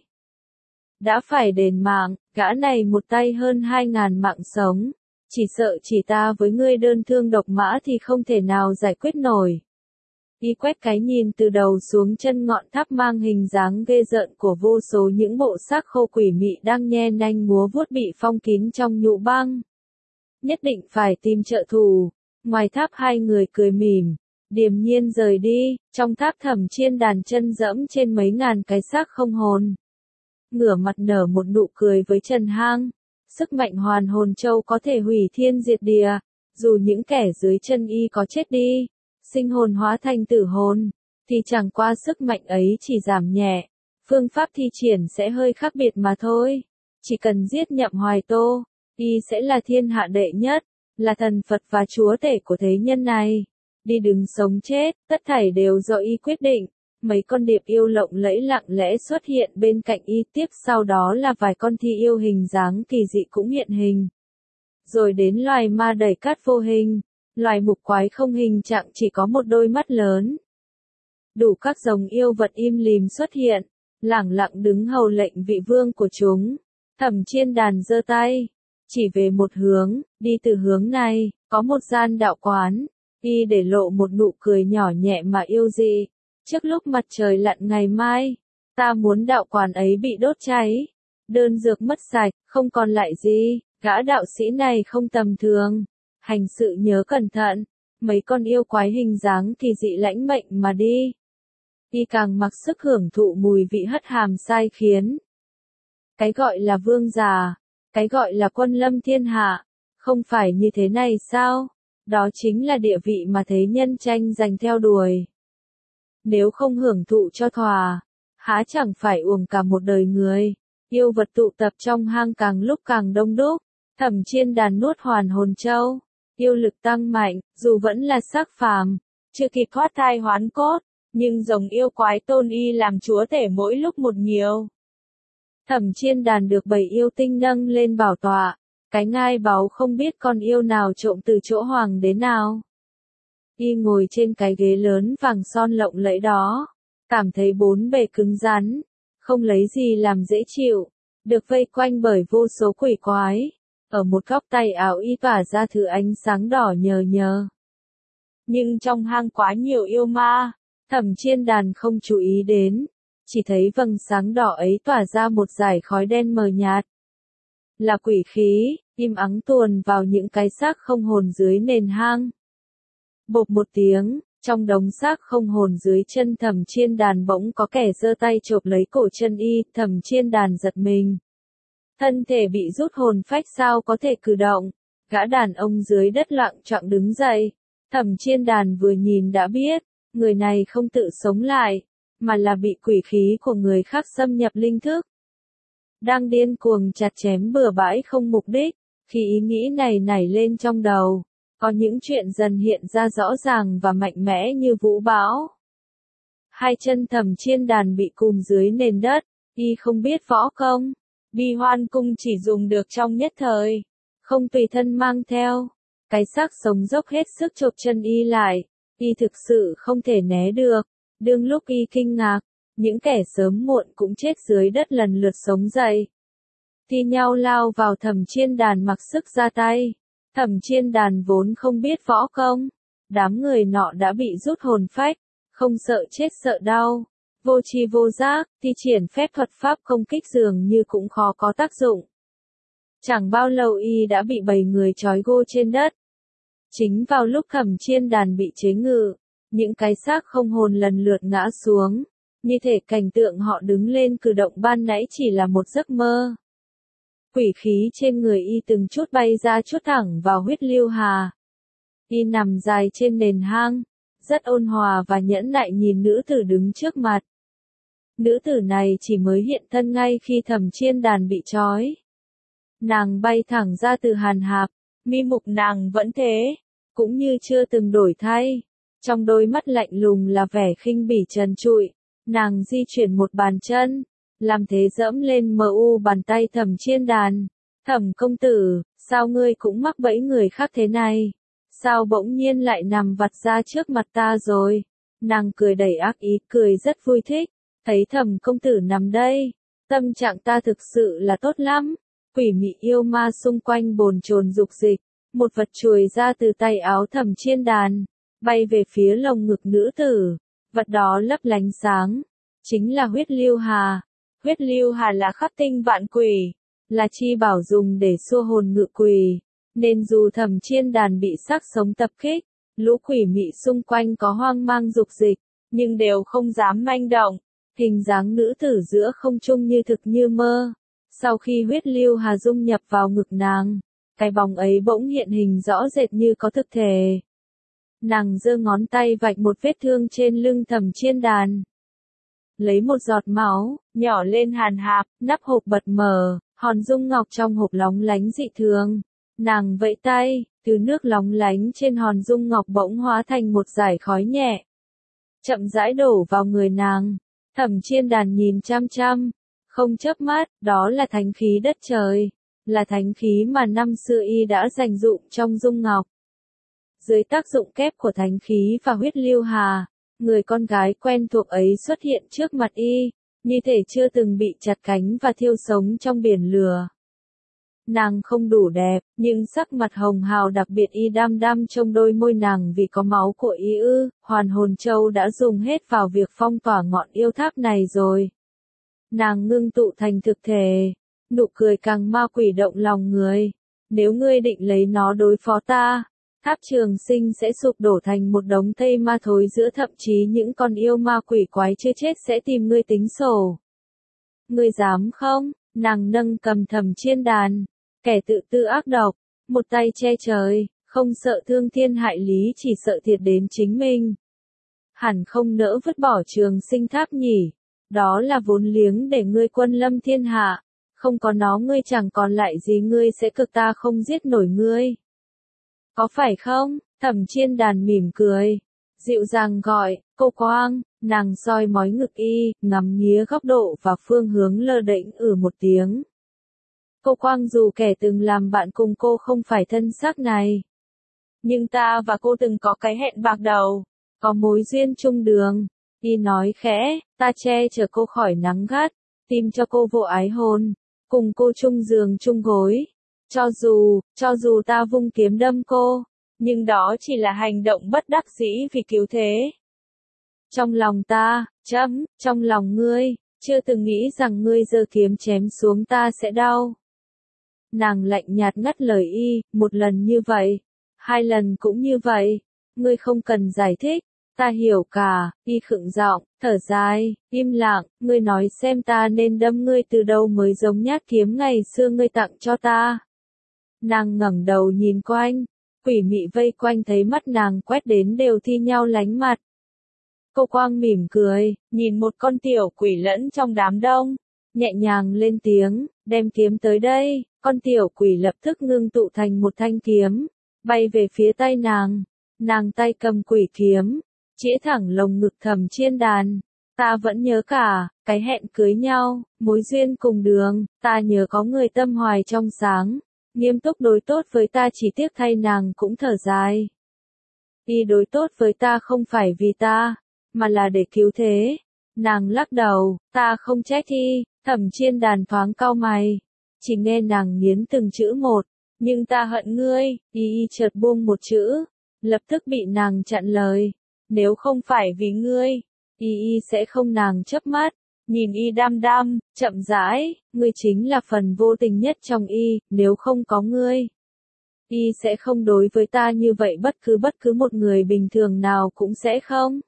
Đã phải đền mạng, gã này một tay hơn 2.000 mạng sống. Chỉ sợ chỉ ta với ngươi đơn thương độc mã thì không thể nào giải quyết nổi. Y quét cái nhìn từ đầu xuống chân ngọn tháp mang hình dáng ghê rợn của vô số những bộ xác khô quỷ mị đang nhe nanh múa vuốt bị phong kín trong nhũ băng. Nhất định phải tìm trợ thủ. Ngoài tháp hai người cười mỉm, điềm nhiên rời đi, trong tháp Thẩm Chiên Đàn chân dẫm trên mấy ngàn cái xác không hồn. Ngửa mặt nở một nụ cười với Trần Hang. Sức mạnh hoàn hồn châu có thể hủy thiên diệt địa, dù những kẻ dưới chân y có chết đi, sinh hồn hóa thành tử hồn, thì chẳng qua sức mạnh ấy chỉ giảm nhẹ, phương pháp thi triển sẽ hơi khác biệt mà thôi. Chỉ cần giết Nhậm Hoài Tô, y sẽ là thiên hạ đệ nhất, là thần Phật và chúa tể của thế nhân này. Đi đứng sống chết, tất thảy đều do y quyết định. Mấy con điệp yêu lộng lẫy lặng lẽ xuất hiện bên cạnh y, tiếp sau đó là vài con thi yêu hình dáng kỳ dị cũng hiện hình. Rồi đến loài ma đầy cát vô hình, loài mục quái không hình trạng chỉ có một đôi mắt lớn. Đủ các dòng yêu vật im lìm xuất hiện, lẳng lặng đứng hầu lệnh vị vương của chúng. Thẩm Chiên Đàn giơ tay, chỉ về một hướng, đi từ hướng này, có một gian đạo quán. Y để lộ một nụ cười nhỏ nhẹ mà yêu dị. Trước lúc mặt trời lặn ngày mai, ta muốn đạo quán ấy bị đốt cháy. Đơn dược mất sạch, không còn lại gì, gã đạo sĩ này không tầm thường. Hành sự nhớ cẩn thận, mấy con yêu quái hình dáng kỳ dị lãnh mệnh mà đi. Y càng mặc sức hưởng thụ mùi vị hất hàm sai khiến. Cái gọi là vương giả, cái gọi là quân lâm thiên hạ, không phải như thế này sao? Đó chính là địa vị mà thế nhân tranh giành theo đuổi. Nếu không hưởng thụ cho thỏa, há chẳng phải uổng cả một đời người. Yêu vật tụ tập trong hang càng lúc càng đông đúc. Thẩm Chiên Đàn nuốt hoàn hồn châu, yêu lực tăng mạnh, dù vẫn là xác phàm, chưa kịp thoát thai hoán cốt, nhưng dòng yêu quái tôn y làm chúa tể mỗi lúc một nhiều. Thẩm Chiên Đàn được 7 yêu tinh nâng lên bảo tọa, cái ngai báu không biết con yêu nào trộm từ chỗ hoàng đế nào. Y ngồi trên cái ghế lớn vàng son lộng lẫy đó, cảm thấy bốn bề cứng rắn, không lấy gì làm dễ chịu, được vây quanh bởi vô số quỷ quái. Ở một góc tay áo y tỏa ra thứ ánh sáng đỏ nhờ nhờ. Nhưng trong hang quá nhiều yêu ma, Thẩm Chiên Đàn không chú ý đến, chỉ thấy vầng sáng đỏ ấy tỏa ra một dải khói đen mờ nhạt. Là quỷ khí, im ắng tuồn vào những cái xác không hồn dưới nền hang. Bộp một tiếng, trong đống xác không hồn dưới chân Thẩm Chiên Đàn bỗng có kẻ giơ tay chộp lấy cổ chân y, Thẩm Chiên Đàn giật mình. Thân thể bị rút hồn phách sao có thể cử động, gã đàn ông dưới đất lặng choạng đứng dậy. Thẩm Chiên Đàn vừa nhìn đã biết, người này không tự sống lại, mà là bị quỷ khí của người khác xâm nhập linh thức. Đang điên cuồng chặt chém bừa bãi không mục đích, khi ý nghĩ này nảy lên trong đầu, có những chuyện dần hiện ra rõ ràng và mạnh mẽ như vũ bão. Hai chân Thẩm Chiên Đàn bị cùm dưới nền đất, y không biết võ công. Bi Hoan cung chỉ dùng được trong nhất thời, không tùy thân mang theo. Cái xác sống dốc hết sức chộp chân y lại, y thực sự không thể né được. Đương lúc y kinh ngạc, những kẻ sớm muộn cũng chết dưới đất lần lượt sống dậy. Thi nhau lao vào Thẩm Chiên Đàn mặc sức ra tay. Thẩm Chiên Đàn vốn không biết võ công, đám người nọ đã bị rút hồn phách, không sợ chết sợ đau. Vô tri vô giác, thi triển phép thuật pháp công kích dường như cũng khó có tác dụng. Chẳng bao lâu y đã bị 7 người trói gô trên đất. Chính vào lúc Thẩm Chiên Đàn bị chế ngự, những cái xác không hồn lần lượt ngã xuống, như thể cảnh tượng họ đứng lên cử động ban nãy chỉ là một giấc mơ. Quỷ khí trên người y từng chút bay ra chút thẳng vào huyết lưu hà. Y nằm dài trên nền hang, rất ôn hòa và nhẫn nại nhìn nữ tử đứng trước mặt. Nữ tử này chỉ mới hiện thân ngay khi Thẩm Chiên Đàn bị trói. Nàng bay thẳng ra từ hàn hạp, mi mục nàng vẫn thế, cũng như chưa từng đổi thay. Trong đôi mắt lạnh lùng là vẻ khinh bỉ trần trụi, nàng di chuyển một bàn chân, làm thế dẫm lên mờ u bàn tay Thẩm Chiên Đàn. Thẩm công tử, sao ngươi cũng mắc bẫy người khác thế này? Sao bỗng nhiên lại nằm vặt ra trước mặt ta rồi? Nàng cười đầy ác ý, cười rất vui thích. Thấy Thẩm công tử nằm đây, tâm trạng ta thực sự là tốt lắm. Quỷ mị yêu ma xung quanh bồn chồn dục dịch, một vật chuồi ra từ tay áo Thẩm Chiên Đàn, bay về phía lồng ngực nữ tử. Vật đó lấp lánh sáng, chính là huyết lưu hà. Huyết lưu hà là khắc tinh vạn quỷ, là chi bảo dùng để xua hồn ngự quỷ, nên dù Thẩm Chiên Đàn bị xác sống tập kích, lũ quỷ mị xung quanh có hoang mang dục dịch, nhưng đều không dám manh động. Hình dáng nữ tử giữa không trung như thực như mơ. Sau khi huyết lưu hà dung nhập vào ngực nàng, cái bóng ấy bỗng hiện hình rõ rệt như có thực thể. Nàng giơ ngón tay vạch một vết thương trên lưng Thẩm Chiên Đàn. Lấy một giọt máu, nhỏ lên hàn hạp, nắp hộp bật mở, hòn dung ngọc trong hộp lóng lánh dị thường. Nàng vẫy tay, thứ nước lóng lánh trên hòn dung ngọc bỗng hóa thành một dải khói nhẹ. Chậm rãi đổ vào người nàng. Thẩm Chiên Đàn nhìn chăm chăm, không chớp mắt, đó là thánh khí đất trời, là thánh khí mà năm xưa y đã dành dụng trong dung ngọc. Dưới tác dụng kép của thánh khí và huyết lưu hà, người con gái quen thuộc ấy xuất hiện trước mặt y, như thể chưa từng bị chặt cánh và thiêu sống trong biển lửa. Nàng không đủ đẹp, nhưng sắc mặt hồng hào đặc biệt y đăm đăm trong đôi môi nàng vì có máu của y ư. Hoàn hồn châu đã dùng hết vào việc phong tỏa ngọn yêu tháp này rồi. Nàng ngưng tụ thành thực thể, nụ cười càng ma quỷ động lòng người. Nếu ngươi định lấy nó đối phó ta, tháp Trường Sinh sẽ sụp đổ thành một đống thây ma thối giữa, thậm chí những con yêu ma quỷ quái chưa chết sẽ tìm ngươi tính sổ. Ngươi dám không? Nàng nâng cầm Thẩm Chiên Đàn. Kẻ tự tư ác độc, một tay che trời, không sợ thương thiên hại lý, chỉ sợ thiệt đến chính mình. Hẳn không nỡ vứt bỏ Trường Sinh tháp nhỉ, đó là vốn liếng để ngươi quân lâm thiên hạ, không có nó ngươi chẳng còn lại gì, ngươi sẽ cực ta không giết nổi ngươi. Có phải không? Thẩm Chiên Đàn mỉm cười, dịu dàng gọi, cô Quang. Nàng soi mói ngực y, ngắm nghía góc độ và phương hướng lơ đễnh một tiếng. Cô Quang, dù kẻ từng làm bạn cùng cô không phải thân xác này, nhưng ta và cô từng có cái hẹn bạc đầu, có mối duyên chung đường. Y nói khẽ, ta che chở cô khỏi nắng gắt, tìm cho cô vô ái hôn, cùng cô chung giường chung gối. Cho dù ta vung kiếm đâm cô, nhưng đó chỉ là hành động bất đắc dĩ vì cứu thế. Trong lòng ta, trong lòng ngươi, chưa từng nghĩ rằng ngươi giơ kiếm chém xuống ta sẽ đau. Nàng lạnh nhạt ngắt lời y, một lần như vậy, hai lần cũng như vậy, ngươi không cần giải thích, ta hiểu cả. Y khựng giọng, thở dài, im lặng, ngươi nói xem ta nên đâm ngươi từ đâu mới giống nhát kiếm ngày xưa ngươi tặng cho ta. Nàng ngẩng đầu nhìn quanh, quỷ mị vây quanh thấy mắt nàng quét đến đều thi nhau lánh mặt. Cô Quang mỉm cười, nhìn một con tiểu quỷ lẫn trong đám đông, nhẹ nhàng lên tiếng, đem kiếm tới đây. Con tiểu quỷ lập tức ngưng tụ thành một thanh kiếm, bay về phía tay nàng. Nàng tay cầm quỷ kiếm, chĩa thẳng lồng ngực Thẩm Chiên Đàn. Ta vẫn nhớ cả, cái hẹn cưới nhau, mối duyên cùng đường, ta nhớ có người tâm hoài trong sáng, nghiêm túc đối tốt với ta, chỉ tiếc thay nàng cũng thở dài. Y đối tốt với ta không phải vì ta, mà là để cứu thế. Nàng lắc đầu, ta không trách y. Thẩm Chiên Đàn thoáng cau mày, chỉ nghe nàng nghiến từng chữ một, nhưng ta hận ngươi. Y chợt buông một chữ, lập tức bị nàng chặn lời. Nếu không phải vì ngươi, y sẽ không. Nàng chớp mắt, nhìn y đăm đăm, chậm rãi, ngươi chính là phần vô tình nhất trong y, nếu không có ngươi, Y sẽ không đối với ta như vậy, bất cứ một người bình thường nào cũng sẽ không.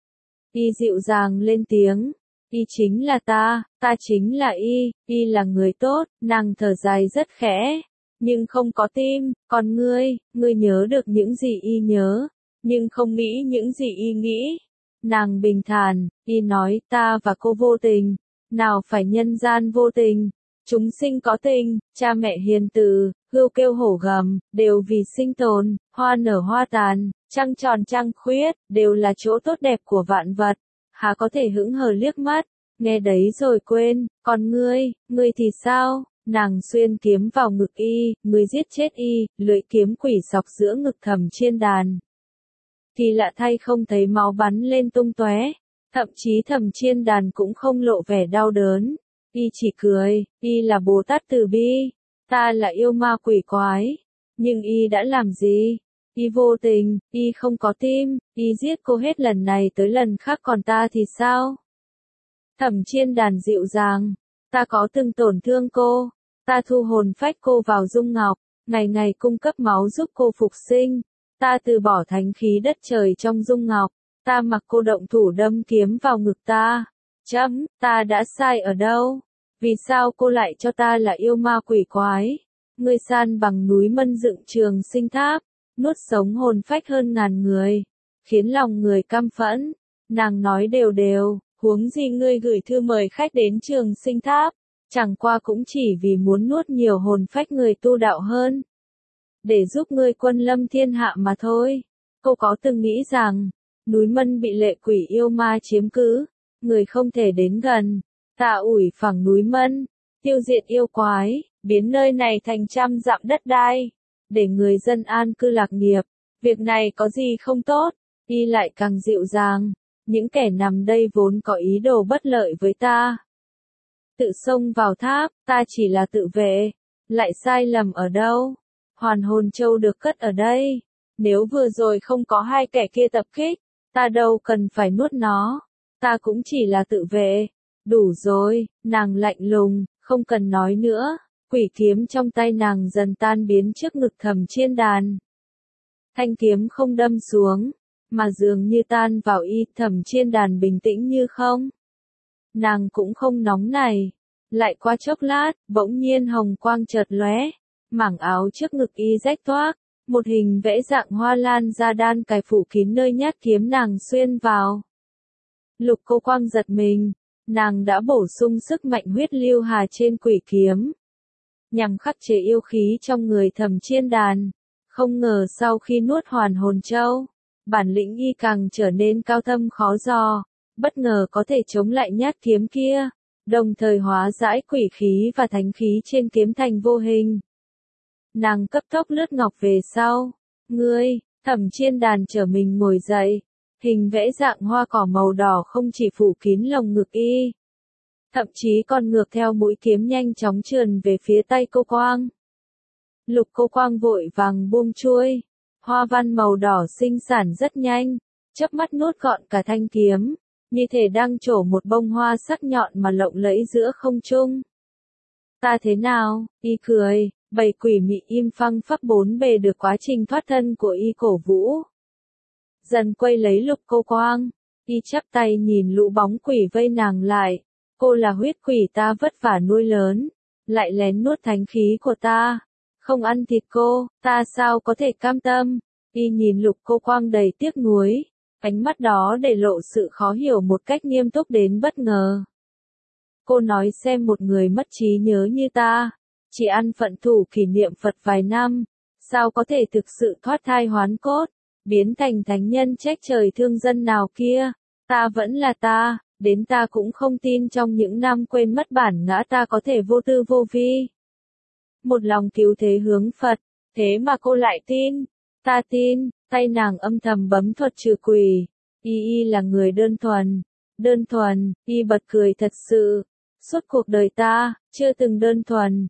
Y dịu dàng lên tiếng. Y chính là ta chính là y là người tốt, nàng thở dài rất khẽ. Nhưng không có tim, còn ngươi nhớ được những gì y nhớ, nhưng không nghĩ những gì y nghĩ. Nàng bình thản, y nói ta và cô vô tình, nào phải nhân gian vô tình. Chúng sinh có tình, cha mẹ hiền từ, hươu kêu hổ gầm, đều vì sinh tồn, hoa nở hoa tàn, trăng tròn trăng khuyết, đều là chỗ tốt đẹp của vạn vật. Há có thể hững hờ liếc mắt, nghe đấy rồi quên, còn ngươi thì sao? Nàng xuyên kiếm vào ngực y, ngươi giết chết y, lưỡi kiếm quỷ sọc giữa ngực Thẩm Chiên Đàn. Kỳ lạ thay không thấy máu bắn lên tung tóe, thậm chí Thẩm Chiên Đàn cũng không lộ vẻ đau đớn. Y chỉ cười, y là Bồ Tát từ bi, ta là yêu ma quỷ quái. Nhưng y đã làm gì? Y vô tình, y không có tim, y giết cô hết lần này tới lần khác, còn ta thì sao? Thẩm Chiên Đàn dịu dàng, ta có từng tổn thương cô, ta thu hồn phách cô vào dung ngọc, ngày ngày cung cấp máu giúp cô phục sinh, ta từ bỏ thánh khí đất trời trong dung ngọc, ta mặc cô động thủ đâm kiếm vào ngực ta. Ta đã sai ở đâu? Vì sao cô lại cho ta là yêu ma quỷ quái? Ngươi san bằng núi Mân dựng Trường Sinh Tháp, nuốt sống hồn phách hơn ngàn người, khiến lòng người căm phẫn. Nàng nói đều, huống gì ngươi gửi thư mời khách đến Trường Sinh Tháp, chẳng qua cũng chỉ vì muốn nuốt nhiều hồn phách người tu đạo hơn, để giúp ngươi quân lâm thiên hạ mà thôi. Cô có từng nghĩ rằng, núi Mân bị lệ quỷ yêu ma chiếm cứ, người không thể đến gần, ta ủi phẳng núi Mân, tiêu diệt yêu quái, biến nơi này thành trăm dặm đất đai, để người dân an cư lạc nghiệp, việc này có gì không tốt? Y lại càng dịu dàng, những kẻ nằm đây vốn có ý đồ bất lợi với ta. Tự xông vào tháp, ta chỉ là tự vệ, lại sai lầm ở đâu? Hoàn hồn châu được cất ở đây, nếu vừa rồi không có hai kẻ kia tập kích, ta đâu cần phải nuốt nó, ta cũng chỉ là tự vệ. Đủ rồi, nàng lạnh lùng, không cần nói nữa. Quỷ kiếm trong tay nàng dần tan biến trước ngực Thẩm Chiên Đàn. Thanh kiếm không đâm xuống, mà dường như tan vào y. Thẩm Chiên Đàn bình tĩnh như không. Nàng cũng không nóng này. Lại qua chốc lát, bỗng nhiên hồng quang chợt lóe, mảng áo trước ngực y rách toác, một hình vẽ dạng hoa lan da đan cài phủ kín nơi nhát kiếm nàng xuyên vào. Lục Cô Quang giật mình, nàng đã bổ sung sức mạnh huyết lưu hà trên quỷ kiếm, nhằm khắc chế yêu khí trong người Thẩm Chiên Đàn. Không ngờ sau khi nuốt hoàn hồn châu, bản lĩnh y càng trở nên cao thâm khó dò, bất ngờ có thể chống lại nhát kiếm kia, đồng thời hóa giải quỷ khí và thánh khí trên kiếm thành vô hình. Nàng cấp tốc lướt ngọc về sau. Ngươi, Thẩm Chiên Đàn trở mình ngồi dậy, hình vẽ dạng hoa cỏ màu đỏ không chỉ phủ kín lồng ngực y, thậm chí còn ngược theo mũi kiếm nhanh chóng trườn về phía tay Cô Quang. Lục Cô Quang vội vàng buông chuôi, hoa văn màu đỏ sinh sản rất nhanh, chớp mắt nuốt gọn cả thanh kiếm, như thể đang trổ một bông hoa sắc nhọn mà lộng lẫy giữa không trung. Ta thế nào? Y cười, bầy quỷ mị im phăng phắc bốn bề được quá trình thoát thân của y cổ vũ. Dần quay lấy Lục Cô Quang, y chắp tay nhìn lũ bóng quỷ vây nàng lại. Cô là huyết quỷ ta vất vả nuôi lớn, lại lén nuốt thánh khí của ta, không ăn thịt cô, ta sao có thể cam tâm? Y nhìn Lục Cô Quang đầy tiếc nuối, ánh mắt đó để lộ sự khó hiểu một cách nghiêm túc đến bất ngờ. Cô nói xem, một người mất trí nhớ như ta, chỉ ăn phận thủ kỷ niệm Phật vài năm, sao có thể thực sự thoát thai hoán cốt, biến thành thánh nhân trách trời thương dân nào kia? Ta vẫn là ta. Đến ta cũng không tin trong những năm quên mất bản ngã ta có thể vô tư vô vi. Một lòng cứu thế hướng Phật, thế mà cô lại tin. Ta tin, tay nàng âm thầm bấm thuật trừ quỷ. Y là người đơn thuần, y bật cười thật sự. Suốt cuộc đời ta, chưa từng đơn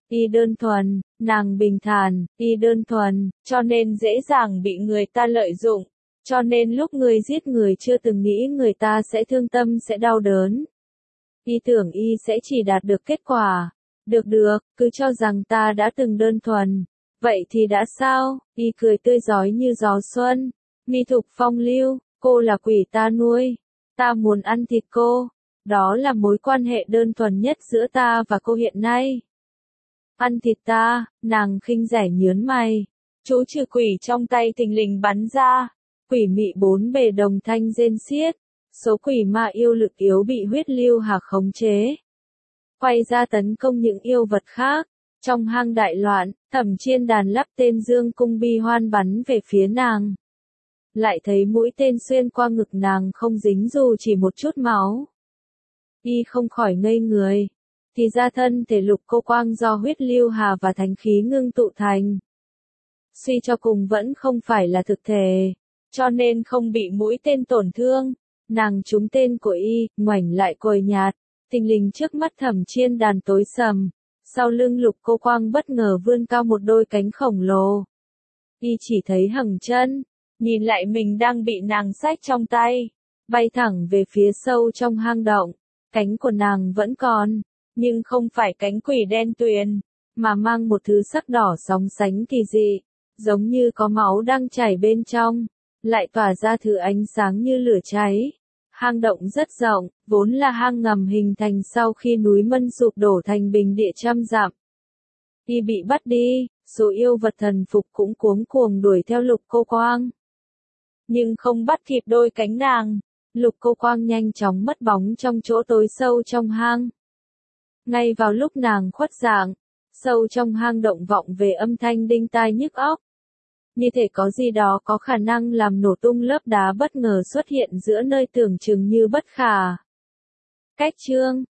thuần, nàng bình thản, y đơn thuần, cho nên dễ dàng bị người ta lợi dụng. Cho nên lúc người giết người chưa từng nghĩ người ta sẽ thương tâm, sẽ đau đớn. Y tưởng y sẽ chỉ đạt được kết quả. Được, cứ cho rằng ta đã từng đơn thuần. Vậy thì đã sao? Y cười tươi rói như gió xuân. Mi thục phong lưu, cô là quỷ ta nuôi. Ta muốn ăn thịt cô. Đó là mối quan hệ đơn thuần nhất giữa ta và cô hiện nay. Ăn thịt ta, nàng khinh rẻ nhớn mày. Chú trừ quỷ trong tay thình lình bắn ra. Quỷ mị bốn bề đồng thanh rên xiết. Số quỷ ma yêu lực yếu bị huyết lưu hà khống chế. Quay ra tấn công những yêu vật khác. Trong hang đại loạn, Thẩm Chiên Đàn lắp tên dương cung bi hoan bắn về phía nàng. Lại thấy mũi tên xuyên qua ngực nàng không dính dù chỉ một chút máu. Y không khỏi ngây người. Thì ra thân thể Lục Cô Quang do huyết lưu hà và thánh khí ngưng tụ thành. Suy cho cùng vẫn không phải là thực thể, cho nên không bị mũi tên tổn thương. Nàng trúng tên của Y, ngoảnh lại cười nhạt, thình lình trước mắt Thẩm Chiên Đàn tối sầm. Sau lưng Lục Cô Quang bất ngờ vươn cao một đôi cánh khổng lồ. Y chỉ thấy hằng chân, nhìn lại mình đang bị nàng xách trong tay, bay thẳng về phía sâu trong hang động. Cánh của nàng vẫn còn, nhưng không phải cánh quỷ đen tuyền, mà mang một thứ sắc đỏ sóng sánh kỳ dị, giống như có máu đang chảy bên trong, lại tỏa ra thứ ánh sáng như lửa cháy. Hang động rất rộng, vốn là hang ngầm hình thành sau khi núi Mân sụp đổ thành bình địa trăm dặm. Y bị bắt đi, số yêu vật thần phục cũng cuống cuồng đuổi theo Lục Cô Quang. Nhưng không bắt kịp đôi cánh nàng, Lục Cô Quang nhanh chóng mất bóng trong chỗ tối sâu trong hang. Ngay vào lúc nàng khuất dạng, sâu trong hang động vọng về âm thanh đinh tai nhức óc. Như thể có gì đó có khả năng làm nổ tung lớp đá bất ngờ xuất hiện giữa nơi tưởng chừng như bất khả. Cách chương